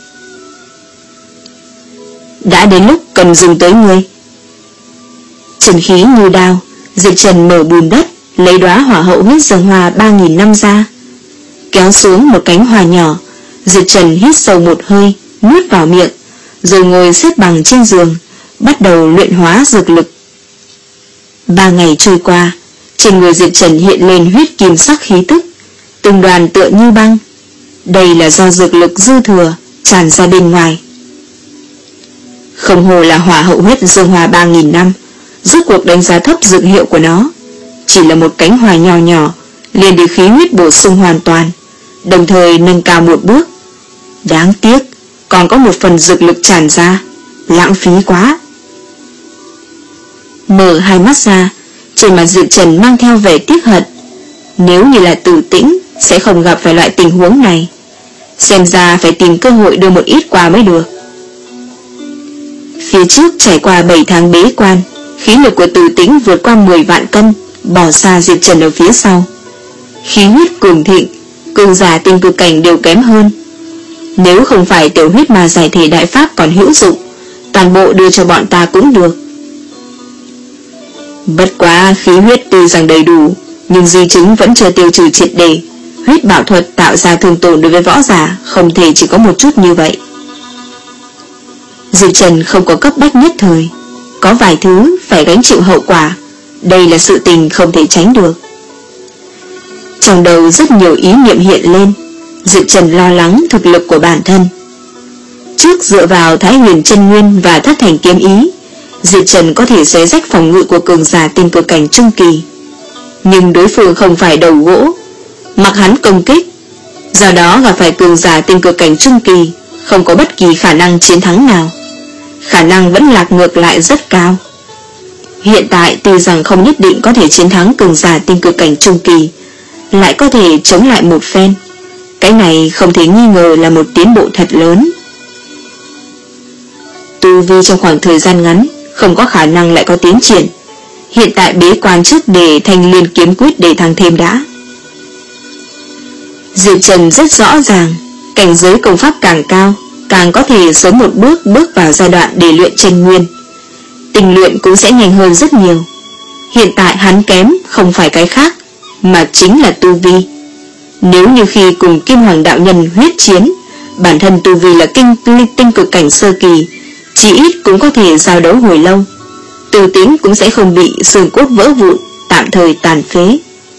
Đã đến lúc cần dùng tới ngươi. Trần khí như đao, Diệp Trần mở bùn đất, lấy đóa hỏa hậu huyết dường hoa ba nghìn năm ra, kéo xuống một cánh hoa nhỏ. Diệp Trần hít sâu một hơi, nuốt vào miệng, rồi ngồi xếp bằng trên giường, bắt đầu luyện hóa dược lực. Ba ngày trôi qua, trên người Diệp Trần hiện lên huyết kim sắc khí tức, từng đoàn tựa như băng. Đây là do dược lực dư thừa tràn ra bên ngoài. Không hồ là hỏa hậu huyết dương hoa ba nghìn năm, rốt cuộc đánh giá thấp dược hiệu của nó. Chỉ là một cánh hoa nhỏ nhỏ, liền được khí huyết bổ sung hoàn toàn, đồng thời nâng cao một bước. Đáng tiếc, còn có một phần dược lực tràn ra, lãng phí quá. Mở hai mắt ra, trên mặt Diệp Trần mang theo vẻ tiếc hận. Nếu như là Tử Tĩnh, sẽ không gặp phải loại tình huống này. Xem ra phải tìm cơ hội đưa một ít qua mới được. Phía trước trải qua bảy tháng bế quan, khí lực của Tử Tĩnh vượt qua mười vạn cân, bỏ xa Diệp Trần ở phía sau. Khí huyết cường thịnh, cường giả tinh cực cảnh đều kém hơn. Nếu không phải tiểu huyết mà giải thể đại pháp còn hữu dụng, toàn bộ đưa cho bọn ta cũng được. Bất quá khí huyết tuy rằng đầy đủ, nhưng di chứng vẫn chưa tiêu trừ triệt để. Huyết bảo thuật tạo ra thương tổn đối với võ giả không thể chỉ có một chút như vậy. Diệp Trần không có cấp bách nhất thời, có vài thứ phải gánh chịu hậu quả. Đây là sự tình không thể tránh được. Trong đầu rất nhiều ý niệm hiện lên. Diệp Trần lo lắng thực lực của bản thân. Trước dựa vào Thái Huyền Chân Nguyên và Thất Thành Kiếm Ý, Diệp Trần có thể xé rách phòng ngự của cường giả tinh cực cảnh trung kỳ. Nhưng đối phương không phải đầu gỗ, mặc hắn công kích, do đó gặp phải cường giả tinh cực cảnh trung kỳ, không có bất kỳ khả năng chiến thắng nào. Khả năng vẫn lạc ngược lại rất cao. Hiện tại tuy rằng không nhất định có thể chiến thắng cường giả tinh cực cảnh trung kỳ, lại có thể chống lại một phen. Cái này không thể nghi ngờ là một tiến bộ thật lớn. Tu vi trong khoảng thời gian ngắn không có khả năng lại có tiến triển. Hiện tại bế quan trước để Thanh Liên kiếm quyết để thăng thêm đã. Diệp Trần rất rõ ràng, cảnh giới công pháp càng cao, càng có thể sớm một bước bước vào giai đoạn để luyện chân nguyên. Tình luyện cũng sẽ nhanh hơn rất nhiều. Hiện tại hắn kém không phải cái khác, mà chính là tu vi. Nếu như khi cùng Kim Hoàng đạo nhân huyết chiến, bản thân tu vi là kinh tinh cực cảnh sơ kỳ, chỉ ít cũng có thể giao đấu hồi lâu. Tử Tĩnh cũng sẽ không bị xương cốt vỡ vụn, tạm thời tàn phế.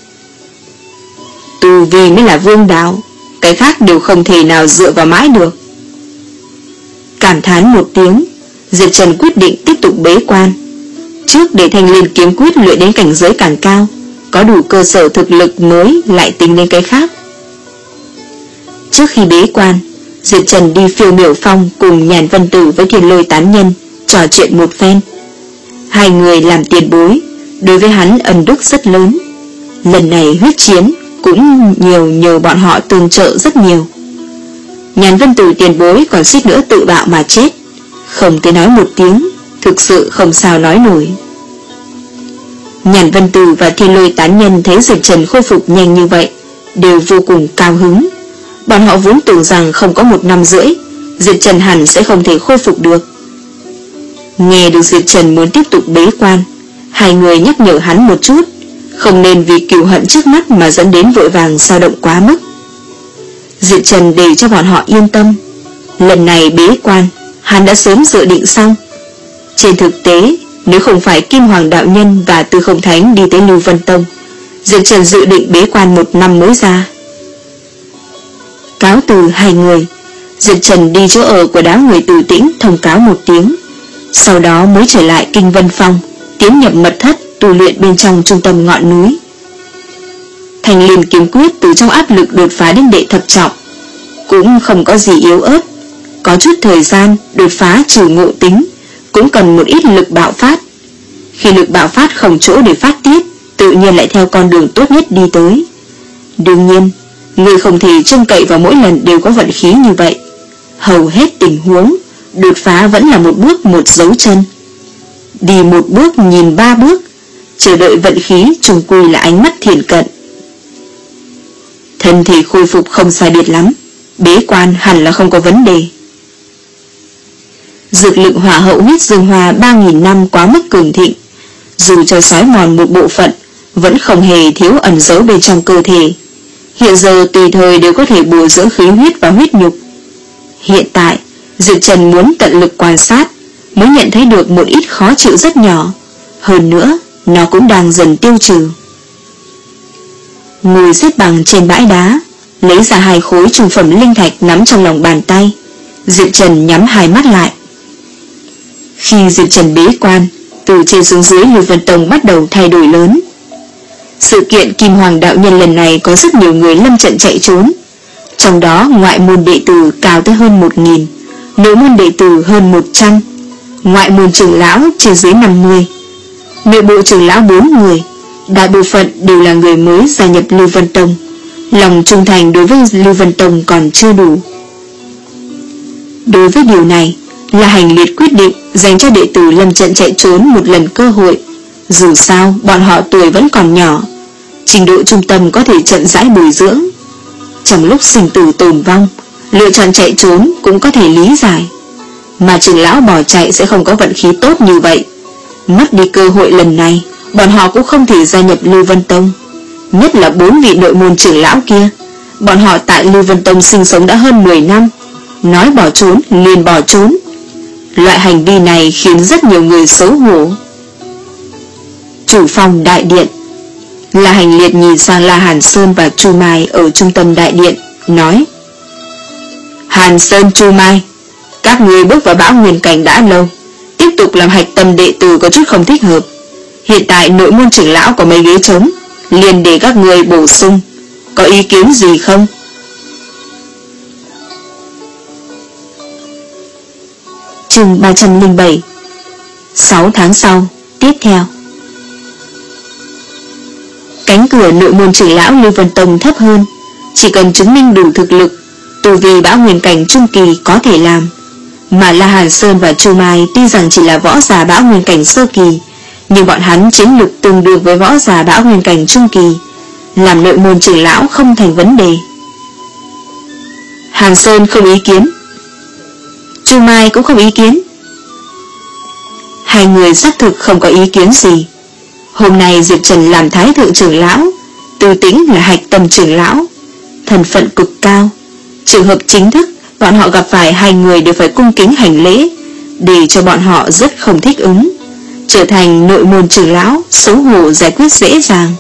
Tu vi mới là vương đạo, cái khác đều không thể nào dựa vào mãi được. Cảm thán một tiếng, Diệp Trần quyết định tiếp tục bế quan. Trước để Thanh Liên kiếm quyết luyện đến cảnh giới càng cao, có đủ cơ sở thực lực mới lại tính đến cái khác. Trước khi bế quan, Diệp Trần đi Phiêu Miểu Phong cùng Nhàn Vân Tử với Thiên Lôi tán nhân trò chuyện một phen. Hai người làm tiền bối, đối với hắn ân đức rất lớn. Lần này huyết chiến cũng nhiều nhờ bọn họ tương trợ rất nhiều. Nhàn Vân Tử tiền bối còn suýt nữa tự bạo mà chết, không thể nói một tiếng, thực sự không sao nói nổi. Nhàn Vân Tử và Thiên Lôi tán nhân thấy Diệp Trần khôi phục nhanh như vậy, đều vô cùng cao hứng. Bọn họ vốn tưởng rằng không có một năm rưỡi, Diệp Trần hẳn sẽ không thể khôi phục được. Nghe được Diệp Trần muốn tiếp tục bế quan, hai người nhắc nhở hắn một chút, không nên vì cừu hận trước mắt mà dẫn đến vội vàng dao động quá mức. Diệp Trần để cho bọn họ yên tâm, lần này bế quan hắn đã sớm dự định xong. Trên thực tế, nếu không phải Kim Hoàng đạo nhân và Tư Không Thánh đi tới Lưu Vân Tông, Diệp Trần dự định bế quan một năm mới ra. Cáo từ hai người, Diệp Trần đi chỗ ở của đám người Từ Tĩnh thông cáo một tiếng, sau đó mới trở lại Kinh Vân Phong, tiến nhập mật thất tu luyện bên trong trung tâm ngọn núi. Thành Liên kiếm quyết từ trong áp lực đột phá đến đệ thập trọng, cũng không có gì yếu ớt, có chút thời gian đột phá trừ ngộ tính, cũng cần một ít lực bạo phát. Khi lực bạo phát không chỗ để phát tiết, tự nhiên lại theo con đường tốt nhất đi tới. Đương nhiên, người không thể trông cậy vào mỗi lần đều có vận khí như vậy. Hầu hết tình huống, đột phá vẫn là một bước một dấu chân. Đi một bước nhìn ba bước, chờ đợi vận khí trùng quy là ánh mắt thiện cận. Thân thể khôi phục không sai biệt lắm, bế quan hẳn là không có vấn đề. Dược lực hỏa hậu huyết dương hoa ba nghìn năm quá mức cường thịnh, dù cho xói mòn một bộ phận, vẫn không hề thiếu ẩn giấu bên trong cơ thể. Hiện giờ tùy thời đều có thể bồi dưỡng khí huyết và huyết nhục. Hiện tại, Diệp Trần muốn tận lực quan sát, mới nhận thấy được một ít khó chịu rất nhỏ. Hơn nữa, nó cũng đang dần tiêu trừ. Ngồi xếp bằng trên bãi đá, lấy ra hai khối trung phẩm linh thạch nắm trong lòng bàn tay, Diệp Trần nhắm hai mắt lại. Khi Diệp Trần bế quan, từ trên xuống dưới Lưu Vân Tông bắt đầu thay đổi lớn. Sự kiện Kim Hoàng đạo nhân lần này có rất nhiều người lâm trận chạy trốn, trong đó ngoại môn đệ tử cao tới hơn một nghìn, nội môn đệ tử hơn một trăm, ngoại môn trưởng lão trên dưới năm mươi, nội bộ trưởng lão bốn người, đại bộ phận đều là người mới gia nhập Lưu Vân Tông, lòng trung thành đối với Lưu Vân Tông còn chưa đủ. Đối với điều này, là Hành Liệt quyết định dành cho đệ tử lâm trận chạy trốn một lần cơ hội. Dù sao bọn họ tuổi vẫn còn nhỏ, trình độ trung tâm có thể chậm rãi bồi dưỡng. Trong lúc sinh tử tồn vong, lựa chọn chạy trốn cũng có thể lý giải, mà trưởng lão bỏ chạy sẽ không có vận khí tốt như vậy. Mất đi cơ hội lần này, bọn họ cũng không thể gia nhập Lưu Vân Tông. Nhất là bốn vị nội môn trưởng lão kia, bọn họ tại Lưu Vân Tông sinh sống đã hơn mười năm, nói bỏ trốn liền bỏ trốn. Loại hành vi này khiến rất nhiều người xấu hổ. Chủ phòng đại điện, La Hành Liệt nhìn sang La Hàn Sơn và Chu Mai ở trung tâm đại điện, nói: Hàn Sơn, Chu Mai, các người bước vào Bão Nguyên Cảnh đã lâu, tiếp tục làm hạch tâm đệ tử có chút không thích hợp. Hiện tại nội môn trưởng lão có mấy ghế trống, liền để các người bổ sung, có ý kiến gì không? Chương ba trăm lẻ bảy. Sáu tháng sau, tiếp theo. Cánh cửa nội môn trưởng lão Lưu Vân Tông thấp hơn, chỉ cần chứng minh đủ thực lực, tu vi Bão Nguyên Cảnh trung kỳ có thể làm. Mà La Hàn Sơn và Chu Mai tuy rằng chỉ là võ giả Bão Nguyên Cảnh sơ kỳ, nhưng bọn hắn chiến lực tương đương với võ giả Bão Nguyên Cảnh trung kỳ, làm nội môn trưởng lão không thành vấn đề. Hàn Sơn không ý kiến, Chu Mai cũng không ý kiến. Hai người xác thực không có ý kiến gì. Hôm nay Diệp Trần làm thái thượng trưởng lão, Từ Tĩnh là hạch tâm trưởng lão, thân phận cực cao. Trường hợp chính thức, bọn họ gặp phải hai người đều phải cung kính hành lễ, để cho bọn họ rất không thích ứng. Trở thành nội môn trưởng lão, xấu hổ giải quyết dễ dàng.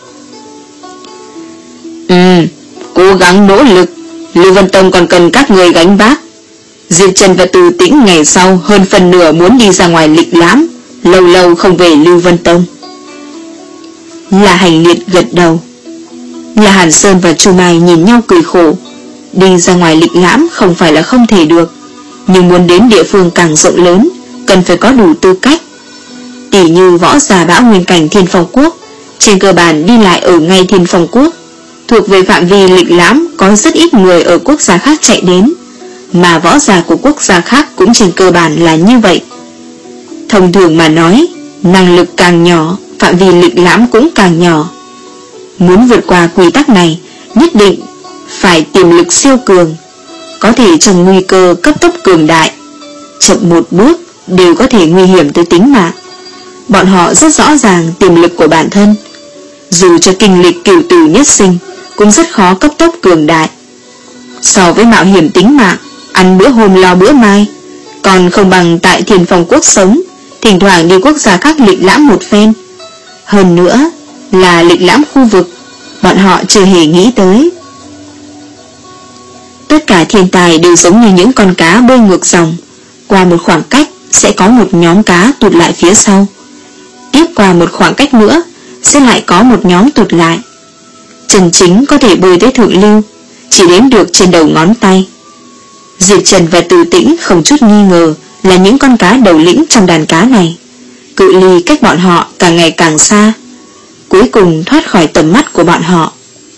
Ừ, cố gắng nỗ lực, Lưu Vân Tông còn cần các người gánh vác. Diệp Trần và Từ Tĩnh ngày sau hơn phần nửa muốn đi ra ngoài lịch lãm, lâu lâu không về Lưu Vân Tông. La Hành Liệt gật đầu. La Hàn Sơn và Chu Mai nhìn nhau cười khổ. Đi ra ngoài lịch lãm không phải là không thể được, nhưng muốn đến địa phương càng rộng lớn cần phải có đủ tư cách. Tỷ như võ giả Bão Nguyên cảnh Thiên Phong Quốc, trên cơ bản đi lại ở ngay Thiên Phong Quốc, thuộc về phạm vi lịch lãm, có rất ít người ở quốc gia khác chạy đến, mà võ giả của quốc gia khác cũng trên cơ bản là như vậy. Thông thường mà nói, năng lực càng nhỏ, phạm vi lịch lãm cũng càng nhỏ. Muốn vượt qua quy tắc này, nhất định phải tiềm lực siêu cường, có thể trong nguy cơ cấp tốc cường đại, chậm một bước đều có thể nguy hiểm tới tính mạng. Bọn họ rất rõ ràng tiềm lực của bản thân, dù cho kinh lịch cửu tử nhất sinh cũng rất khó cấp tốc cường đại. So với mạo hiểm tính mạng, ăn bữa hôm lo bữa mai, còn không bằng tại Thiên Phong Quốc sống, thỉnh thoảng đi quốc gia khác lịch lãm một phen. Hơn nữa là lịch lãm khu vực, bọn họ chưa hề nghĩ tới. Tất cả thiên tài đều giống như những con cá bơi ngược dòng, qua một khoảng cách sẽ có một nhóm cá tụt lại phía sau, tiếp qua một khoảng cách nữa sẽ lại có một nhóm tụt lại. Chân chính có thể bơi tới thượng lưu chỉ đếm được trên đầu ngón tay. Diệp Trần và Từ Tĩnh không chút nghi ngờ là những con cá đầu lĩnh trong đàn cá này. Cự ly cách bọn họ càng ngày càng xa, cuối cùng thoát khỏi tầm mắt của bọn họ.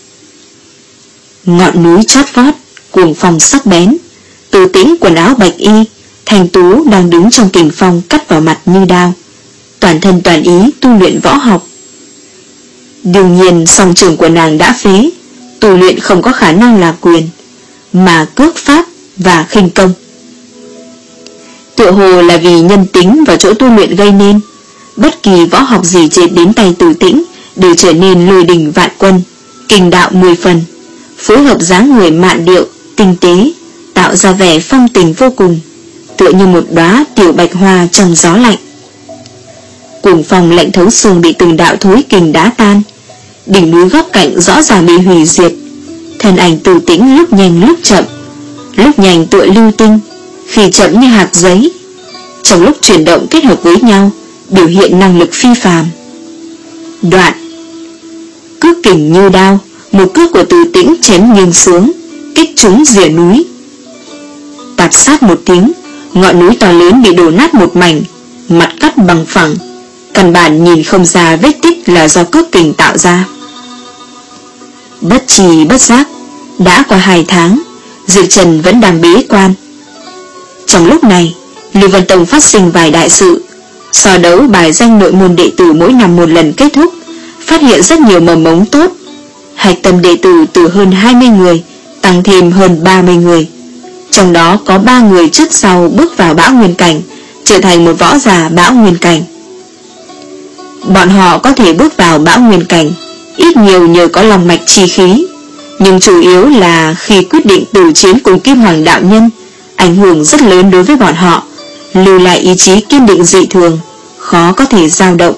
Ngọn núi chót vót, cuồng phong sắc bén. Từ Tĩnh quần áo bạch y, Thành Tú đang đứng trong kình phong cắt vào mặt như đao, toàn thân toàn ý tu luyện võ học. Đương nhiên song trường của nàng đã phế, tu luyện không có khả năng là quyền, mà cước pháp và khinh công. Tựa hồ là vì nhân tính và chỗ tu luyện gây nên, bất kỳ võ học gì chết đến tay Từ Tĩnh đều trở nên lôi đình vạn quân, kinh đạo mười phần, phối hợp dáng người mạn điệu, tinh tế, tạo ra vẻ phong tình vô cùng, tựa như một đóa tiểu bạch hoa trong gió lạnh. Cuồng phong lạnh thấu xương bị từng đạo thối kình đá tan, đỉnh núi góc cạnh rõ ràng bị hủy diệt. Thân ảnh Từ Tĩnh lúc nhanh lúc chậm, lúc nhanh tựa lưu tinh, khi chậm như hạt giấy, trong lúc chuyển động kết hợp với nhau biểu hiện năng lực phi phàm. Đoạn cước kình như đao, một cước của Từ Tĩnh chém nghiêng xuống, kích trúng rìa núi. Tạp sát một tiếng, ngọn núi to lớn bị đổ nát một mảnh, mặt cắt bằng phẳng, căn bản nhìn không ra vết tích là do cước kình tạo ra. Bất trì bất giác, đã qua hai tháng, Diệp Trần vẫn đang bế quan. Trong lúc này, Lưu Vân Tông phát sinh vài đại sự. So đấu bài danh nội môn đệ tử mỗi năm một lần kết thúc, phát hiện rất nhiều mầm mống tốt. Hạch tâm đệ tử từ hơn hai mươi người tăng thêm hơn ba mươi người, trong đó có ba người trước sau bước vào Bão Nguyên cảnh, trở thành một võ giả Bão Nguyên cảnh. Bọn họ có thể bước vào Bão Nguyên cảnh ít nhiều nhờ có lòng mạch chi khí, nhưng chủ yếu là khi quyết định tử chiến cùng Kim Hoàng đạo nhân, ảnh hưởng rất lớn đối với bọn họ, lưu lại ý chí kiên định dị thường, khó có thể dao động.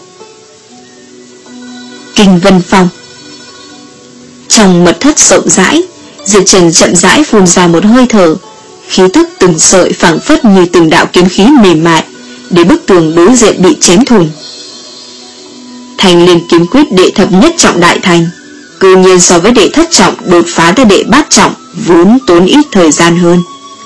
Kinh Vân Phong. Trong mật thất rộng rãi, Diệp Trần chậm rãi phun ra một hơi thở, khí tức từng sợi phảng phất như từng đạo kiếm khí mềm mại, để bức tường đối diện bị chém thủng. Thành Liên kiếm quyết đệ thập nhất trọng đại thành, cư nhiên so với đệ thất trọng đột phá tới đệ bát trọng vốn tốn ít thời gian hơn.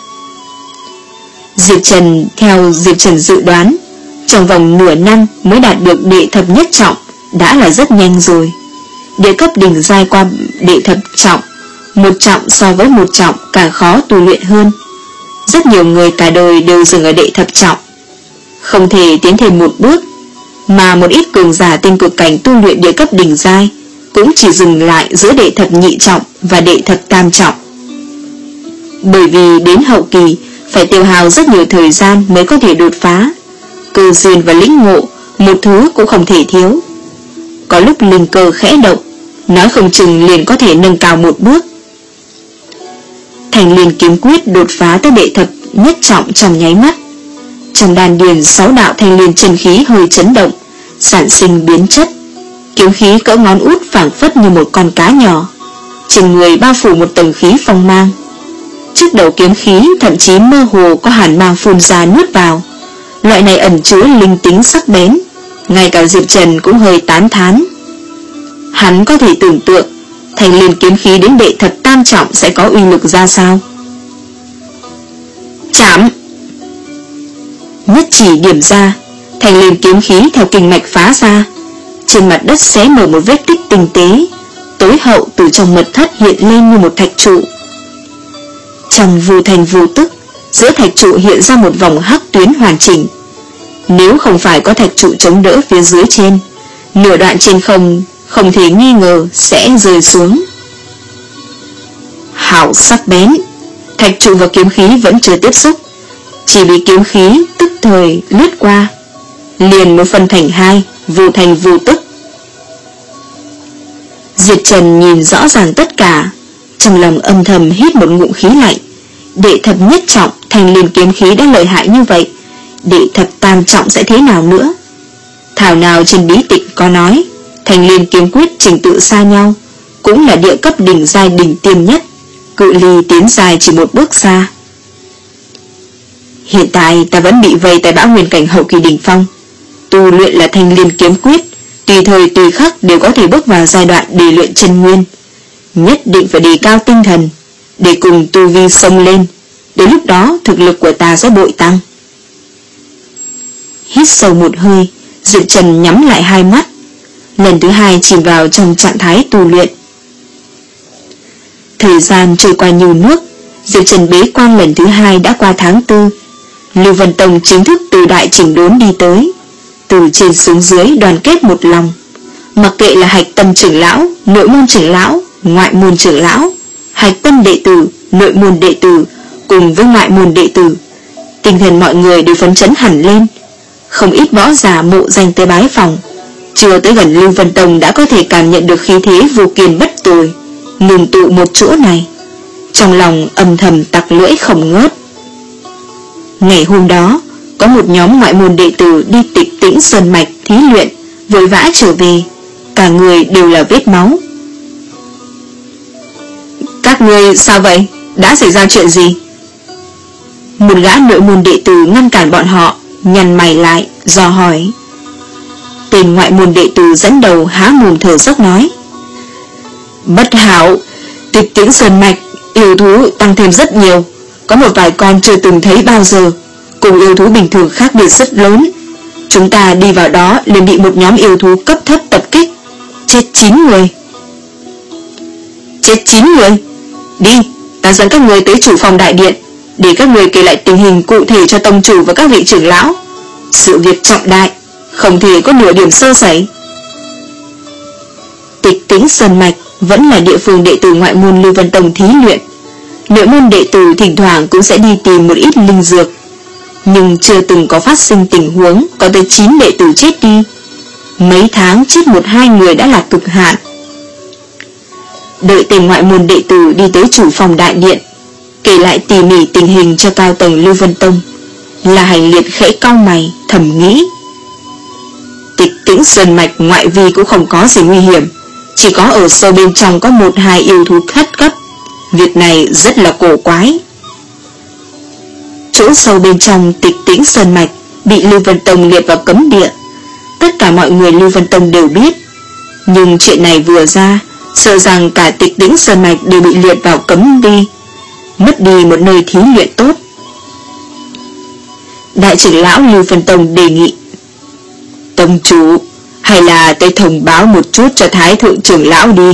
Diệp Trần theo Diệp Trần dự đoán, trong vòng nửa năm mới đạt được đệ thập nhất trọng đã là rất nhanh rồi. Địa cấp đỉnh giai qua đệ thập trọng, một trọng so với một trọng càng khó tu luyện hơn. Rất nhiều người cả đời đều dừng ở đệ thập trọng, không thể tiến thêm một bước, mà một ít cường giả tinh cực cảnh tu luyện địa cấp đỉnh giai cũng chỉ dừng lại giữa đệ thập nhị trọng và đệ thập tam trọng. Bởi vì đến hậu kỳ phải tiêu hao rất nhiều thời gian mới có thể đột phá, cơ duyên và lĩnh ngộ một thứ cũng không thể thiếu. Có lúc linh cơ khẽ động, nói không chừng liền có thể nâng cao một bước. Thành Liên kiếm quyết đột phá tới đệ thập nhất trọng trong nháy mắt. Trong đàn điền sáu đạo thanh liên chân khí hơi chấn động, sản sinh biến chất. Kiếm khí cỡ ngón út phảng phất như một con cá nhỏ, trên người bao phủ một tầng khí phong mang. Trước đầu kiếm khí thậm chí mơ hồ có hàn mang phun ra nuốt vào. Loại này ẩn chứa linh tính sắc bén, ngay cả Diệp Trần cũng hơi tán thán. Hắn có thể tưởng tượng Thành Liên kiếm khí đến đệ thập tam trọng sẽ có uy lực ra sao? Chạm! Nhất chỉ điểm ra, Thành Liên kiếm khí theo kinh mạch phá ra, trên mặt đất xé mở một vết tích tinh tế, tối hậu từ trong mật thất hiện lên như một thạch trụ. Trong vô thành vô tức, giữa thạch trụ hiện ra một vòng hắc tuyến hoàn chỉnh. Nếu không phải có thạch trụ chống đỡ phía dưới trên, nửa đoạn trên không không thể nghi ngờ sẽ rơi xuống. Hảo sắc bén, thạch trụ và kiếm khí vẫn chưa tiếp xúc, chỉ bị kiếm khí tức thời lướt qua, liền một phân thành hai, vô thành vô tức. Diệp Trần nhìn rõ ràng tất cả, trong lòng âm thầm hít một ngụm khí lạnh. Đệ thập nhất trọng Thành Liên kiếm khí đã lợi hại như vậy, đệ thập tam trọng sẽ thế nào nữa? Thảo nào trên bí tịch có nói Thành Liên kiếm quyết trình tự xa nhau, cũng là địa cấp đỉnh giai đỉnh tiêm nhất, cự ly tiến dài chỉ một bước xa. Hiện tại ta vẫn bị vây tại Bão Nguyên cảnh hậu kỳ đỉnh phong, tu luyện là Thành Liên kiếm quyết, tùy thời tùy khắc đều có thể bước vào giai đoạn để luyện chân nguyên. Nhất định phải đề cao tinh thần, để cùng tu vi xông lên, đến lúc đó thực lực của ta sẽ bội tăng. Hít sâu một hơi, Diệp Trần nhắm lại hai mắt, lần thứ hai chìm vào trong trạng thái tu luyện. Thời gian trôi qua nhiều nước, Diệp Trần bế quan lần thứ hai đã qua tháng tư. Lưu Vân Tông chính thức từ đại chỉnh đốn đi tới, từ trên xuống dưới đoàn kết một lòng. Mặc kệ là hạch tâm trưởng lão, nội môn trưởng lão, ngoại môn trưởng lão, hạch tâm đệ tử, nội môn đệ tử cùng với ngoại môn đệ tử, tinh thần mọi người đều phấn chấn hẳn lên. Không ít võ giả mộ danh tới bái phòng, chưa tới gần Lưu Vân Tông đã có thể cảm nhận được khí thế vô kiên bất tồi ngừng tụ một chỗ này, trong lòng âm thầm tặc lưỡi không ngớt. Ngày hôm đó, có một nhóm ngoại môn đệ tử đi Tịch Tĩnh Sơn Mạch thí luyện, vội vã trở về, cả người đều là vết máu. Các người sao vậy? Đã xảy ra chuyện gì? Một gã nội môn đệ tử ngăn cản bọn họ, nhăn mày lại, dò hỏi. Tên ngoại môn đệ tử dẫn đầu há mồm thở dốc nói. Bất hảo, Tịch Tĩnh Sơn Mạch, yêu thú tăng thêm rất nhiều, có một vài con chưa từng thấy bao giờ, cùng yêu thú bình thường khác biệt rất lớn. Chúng ta đi vào đó liền bị một nhóm yêu thú cấp thấp tập kích, chết chín người. Chết chín người? Đi, ta dẫn các người tới chủ phòng đại điện, để các người kể lại tình hình cụ thể cho tông chủ và các vị trưởng lão. Sự việc trọng đại, không thể có nửa điểm sơ sẩy. Tịch Tĩnh Sơn Mạch vẫn là địa phương đệ tử ngoại môn Lưu Vân Tông thí luyện. Nội môn đệ tử thỉnh thoảng cũng sẽ đi tìm một ít linh dược, nhưng chưa từng có phát sinh tình huống có tới chín đệ tử chết đi. Mấy tháng chết một hai người đã là cực hạn. Đợi tên ngoại môn đệ tử đi tới chủ phòng đại điện, kể lại tỉ mỉ tình hình cho cao tầng Lưu Vân Tông, là Hành Liệt khẽ cau mày thầm nghĩ. Tịch Tĩnh Sơn Mạch ngoại vi cũng không có gì nguy hiểm, chỉ có ở sâu bên trong có một hai yêu thú thất cấp. Việc này rất là cổ quái. Chỗ sâu bên trong Tịch Tĩnh Sơn Mạch bị Lưu Vân Tông liệt vào cấm địa, tất cả mọi người Lưu Vân Tông đều biết. Nhưng chuyện này vừa ra, sợ rằng cả Tịch Tĩnh Sơn Mạch đều bị liệt vào cấm đi, mất đi một nơi thí luyện tốt. Đại trưởng lão Lưu Vân Tông đề nghị. Tông chủ, hay là tôi thông báo một chút cho Thái thượng trưởng lão đi.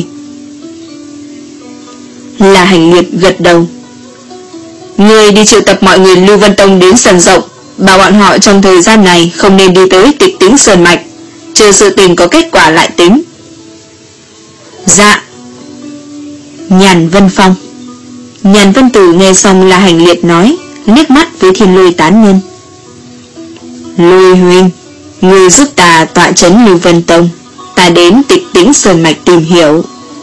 Là Hành Liệt gật đầu. Người đi triệu tập mọi người Lưu Vân Tông đến sân rộng, bảo bọn họ trong thời gian này không nên đi tới Tịch Tĩnh Sơn Mạch, chờ sự tình có kết quả lại tính. Dạ. Nhàn Vân Phong. Nhàn Vân Tử nghe xong là Hành Liệt nói, liếc mắt với Thiên Lôi tán nhân. Lôi huynh, người giúp ta tọa trấn Lưu Vân Tông, ta đến Tịch Tĩnh Sơn Mạch tìm hiểu.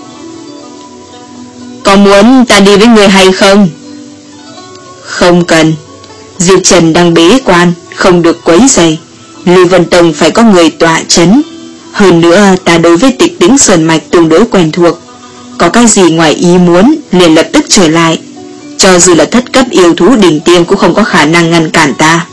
Có muốn ta đi với người hay không? Không cần, Diệp Trần đang bế quan, không được quấy rầy. Lưu Vân Tông phải có người tọa trấn. Hơn nữa ta đối với Tịch Tĩnh Sơn Mạch tương đối quen thuộc, có cái gì ngoài ý muốn liền lập tức trở lại. Cho dù là thất cấp yêu thú đỉnh tiêm cũng không có khả năng ngăn cản ta.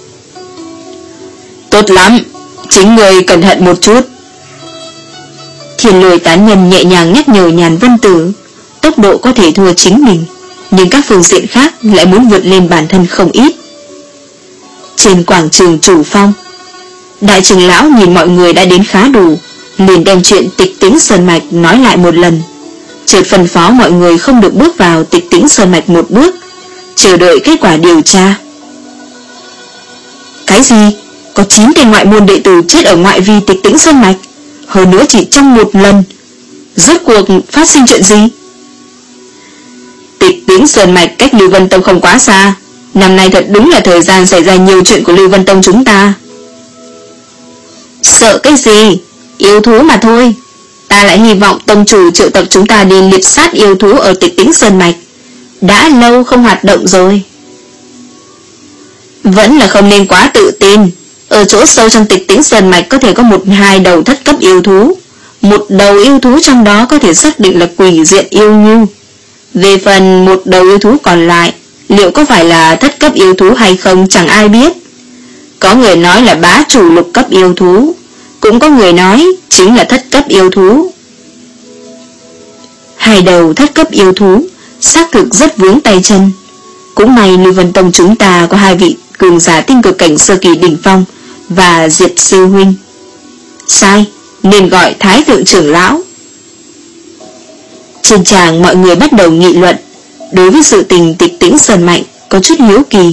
Tốt lắm, chính người cẩn thận một chút. Thiên Lôi tán nhân nhẹ nhàng nhắc nhở Nhàn Vân Tử, tốc độ có thể thua chính mình, nhưng các phương diện khác lại muốn vượt lên bản thân không ít. Trên quảng trường Chủ Phong, đại trưởng lão nhìn mọi người đã đến khá đủ, liền đem chuyện Tịch Tĩnh Sơn Mạch nói lại một lần, chợt phân phó mọi người không được bước vào Tịch Tĩnh Sơn Mạch một bước, chờ đợi kết quả điều tra. Cái gì? Có chín tên ngoại môn đệ tử chết ở ngoại vi Tịch Tĩnh Sơn Mạch, hơn nữa chỉ trong một lần. Rốt cuộc phát sinh chuyện gì? Tịch Tĩnh Sơn Mạch cách Lưu Vân Tông không quá xa, năm nay thật đúng là thời gian xảy ra nhiều chuyện của Lưu Vân Tông chúng ta. Sợ cái gì? Yêu thú mà thôi. Ta lại hy vọng tông chủ triệu tập chúng ta đi liệp sát yêu thú ở Tịch Tĩnh Sơn Mạch. Đã lâu không hoạt động rồi. Vẫn là không nên quá tự tin. Ở chỗ sâu trong Tịch Tĩnh Sơn Mạch có thể có một hai đầu thất cấp yêu thú. Một đầu yêu thú trong đó có thể xác định là quỷ diện yêu ngưu. Về phần một đầu yêu thú còn lại, liệu có phải là thất cấp yêu thú hay không chẳng ai biết. Có người nói là bá chủ lục cấp yêu thú, cũng có người nói chính là thất cấp yêu thú. Hai đầu thất cấp yêu thú xác thực rất vướng tay chân. Cũng may Lưu Vân Tông chúng ta có hai vị cường giả tinh cực cảnh sơ kỳ đỉnh phong và Diệt sư huynh. Sai, nên gọi Thái thượng trưởng lão. Trên tràng mọi người bắt đầu nghị luận, đối với sự tình Tịch Tĩnh Sơn Mạch có chút hiếu kỳ.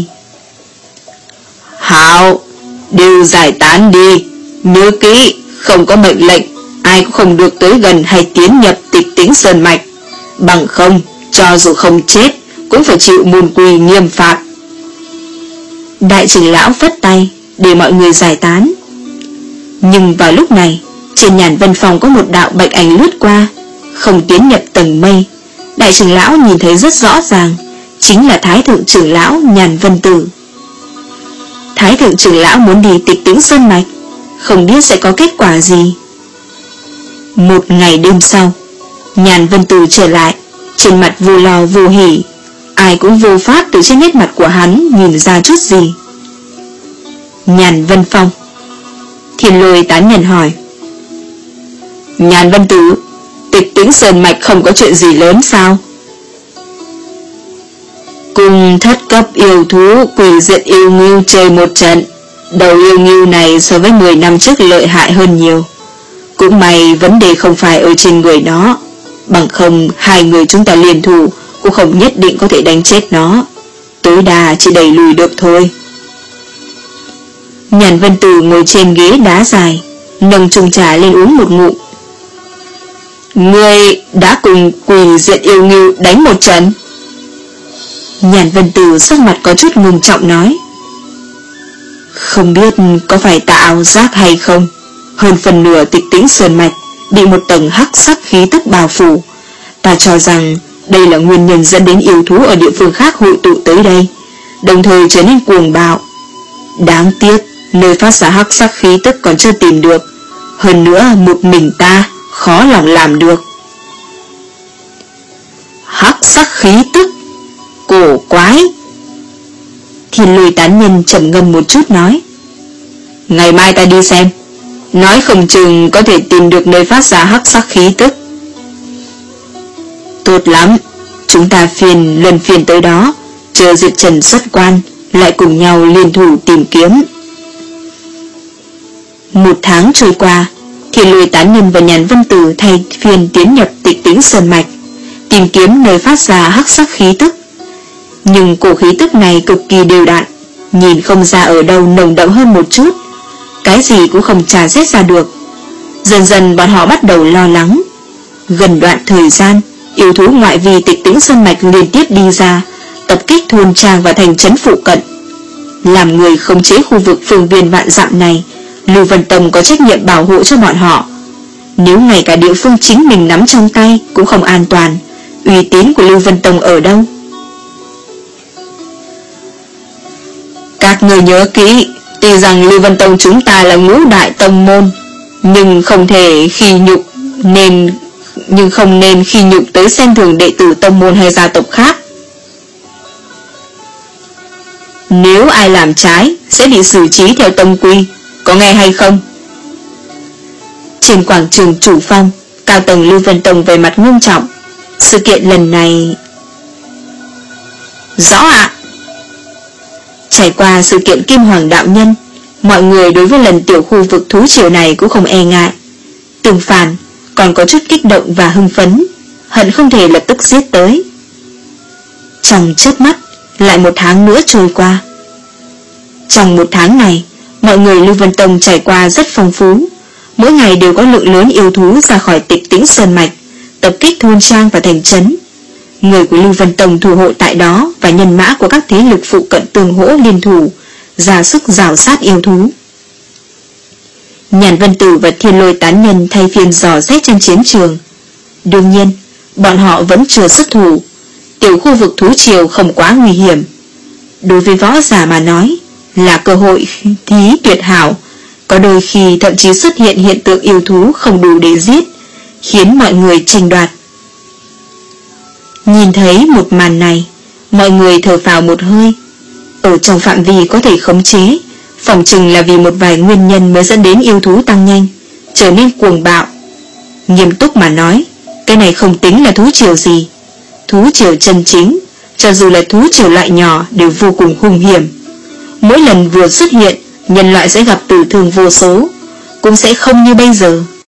Hảo, đều giải tán đi. Nhớ kỹ, không có mệnh lệnh, ai cũng không được tới gần hay tiến nhập Tịch Tĩnh Sơn Mạch. Bằng không, cho dù không chết, cũng phải chịu môn quy nghiêm phạt. Đại trưởng lão phất tay để mọi người giải tán. Nhưng vào lúc này, trên Nhàn Vân Phòng có một đạo bạch ảnh lướt qua, không tiến nhập tầng mây. Đại trưởng lão nhìn thấy rất rõ ràng, chính là Thái thượng trưởng lão Nhàn Vân Tử. Thái thượng trưởng lão muốn đi Tịch Tĩnh Sơn Mạch, không biết sẽ có kết quả gì. Một ngày đêm sau, Nhàn Vân Tử trở lại, trên mặt vô lo vô hỉ, ai cũng vô pháp từ trên nét mặt của hắn nhìn ra chút gì. Nhàn Vân Phong. Thiên Lôi tán nhân hỏi. Nhàn Vân Tử, Tịch Tĩnh Sơn Mạch không có chuyện gì lớn sao? Cùng thất cấp yêu thú quỷ diện yêu ngưu chơi một trận. Đầu yêu ngưu này so với mười năm trước lợi hại hơn nhiều. Cũng may vấn đề không phải ở trên người nó, bằng không hai người chúng ta liên thủ cũng không nhất định có thể đánh chết nó, tối đa chỉ đẩy lùi được thôi. Nhàn Vân Tử ngồi trên ghế đá dài, nâng chung trà lên uống một ngụm. Ngươi đã cùng quỷ diện yêu ngưu đánh một trận? Nhàn Vân Tử sắc mặt có chút ngưng trọng nói. Không biết có phải ta ảo giác hay không, hơn phần nửa Tịch Tĩnh Sơn Mạch bị một tầng hắc sắc khí tức bao phủ. Ta cho rằng đây là nguyên nhân dẫn đến yêu thú ở địa phương khác hội tụ tới đây, đồng thời trở nên cuồng bạo. Đáng tiếc nơi phát ra hắc sắc khí tức còn chưa tìm được, hơn nữa một mình ta khó lòng làm được. Hắc sắc khí tức, cổ quái. Thiên Lôi tán nhân trầm ngâm một chút nói. Ngày mai ta đi xem, nói không chừng có thể tìm được nơi phát ra hắc sắc khí tức. Tốt lắm, chúng ta phiền luân phiền tới đó, chờ Diệt Trần xuất quan, lại cùng nhau liên thủ tìm kiếm. Một tháng trôi qua, Thiên Lôi tán nhân và Nhàn Vân Tử thay phiên tiến nhập Tịch Tĩnh Sơn Mạch, tìm kiếm nơi phát ra hắc sắc khí tức. Nhưng cổ khí tức này cực kỳ đều đặn, nhìn không ra ở đâu nồng đậm hơn một chút, cái gì cũng không tra xét ra được. Dần dần bọn họ bắt đầu lo lắng. Gần đoạn thời gian, yêu thú ngoại vi Tịch Tĩnh Sơn Mạch liên tiếp đi ra, tập kích thôn trang và thành trấn phụ cận. Làm người khống chế khu vực phương viên vạn dặm này, Lưu Vân Tông có trách nhiệm bảo hộ cho bọn họ. Nếu ngay cả địa phương chính mình nắm trong tay cũng không an toàn, uy tín của Lưu Vân Tông ở đâu? Các người nhớ kỹ, tuy rằng Lưu Vân Tông chúng ta là ngũ đại tông môn, nhưng không thể khi nhục nên nhưng không nên khi nhục tới xem thường đệ tử tông môn hay gia tộc khác. Nếu ai làm trái sẽ bị xử trí theo tông quy, có nghe hay không? Trên quảng trường Chủ Phong, Cao tầng Lưu Vân Tông về mặt nghiêm trọng. Sự kiện lần này... Rõ ạ. Trải qua sự kiện Kim Hoàng đạo nhân, mọi người đối với lần tiểu khu vực thú triều này cũng không e ngại. Tương phản, còn có chút kích động và hưng phấn, hận không thể lập tức giết tới. Trong chớp mắt, lại một tháng nữa trôi qua. Trong một tháng này, mọi người Lưu Vân Tông trải qua rất phong phú. Mỗi ngày đều có lượng lớn yêu thú ra khỏi Tịch Tĩnh Sơn Mạch, tập kích thôn trang và thành trấn. Người của Lưu Vân Tông thủ hộ tại đó và nhân mã của các thế lực phụ cận tương hỗ liên thủ, ra sức rào sát yêu thú. Nhàn Vân Tử và Thiên Lôi tán nhân thay phiên dò xét trên chiến trường. Đương nhiên, bọn họ vẫn chưa xuất thủ. Tiểu khu vực thú triều không quá nguy hiểm. Đối với võ giả mà nói, là cơ hội thí tuyệt hảo. Có đôi khi thậm chí xuất hiện hiện tượng yêu thú không đủ để giết, khiến mọi người tranh đoạt. Nhìn thấy một màn này, mọi người thở phào một hơi. Ở trong phạm vi có thể khống chế, phỏng chừng là vì một vài nguyên nhân mới dẫn đến yêu thú tăng nhanh, trở nên cuồng bạo. Nghiêm túc mà nói, cái này không tính là thú triều gì. Thú triều chân chính, cho dù là thú triều loại nhỏ, đều vô cùng hung hiểm. Mỗi lần vừa xuất hiện, nhân loại sẽ gặp tử thương vô số, cũng sẽ không như bây giờ.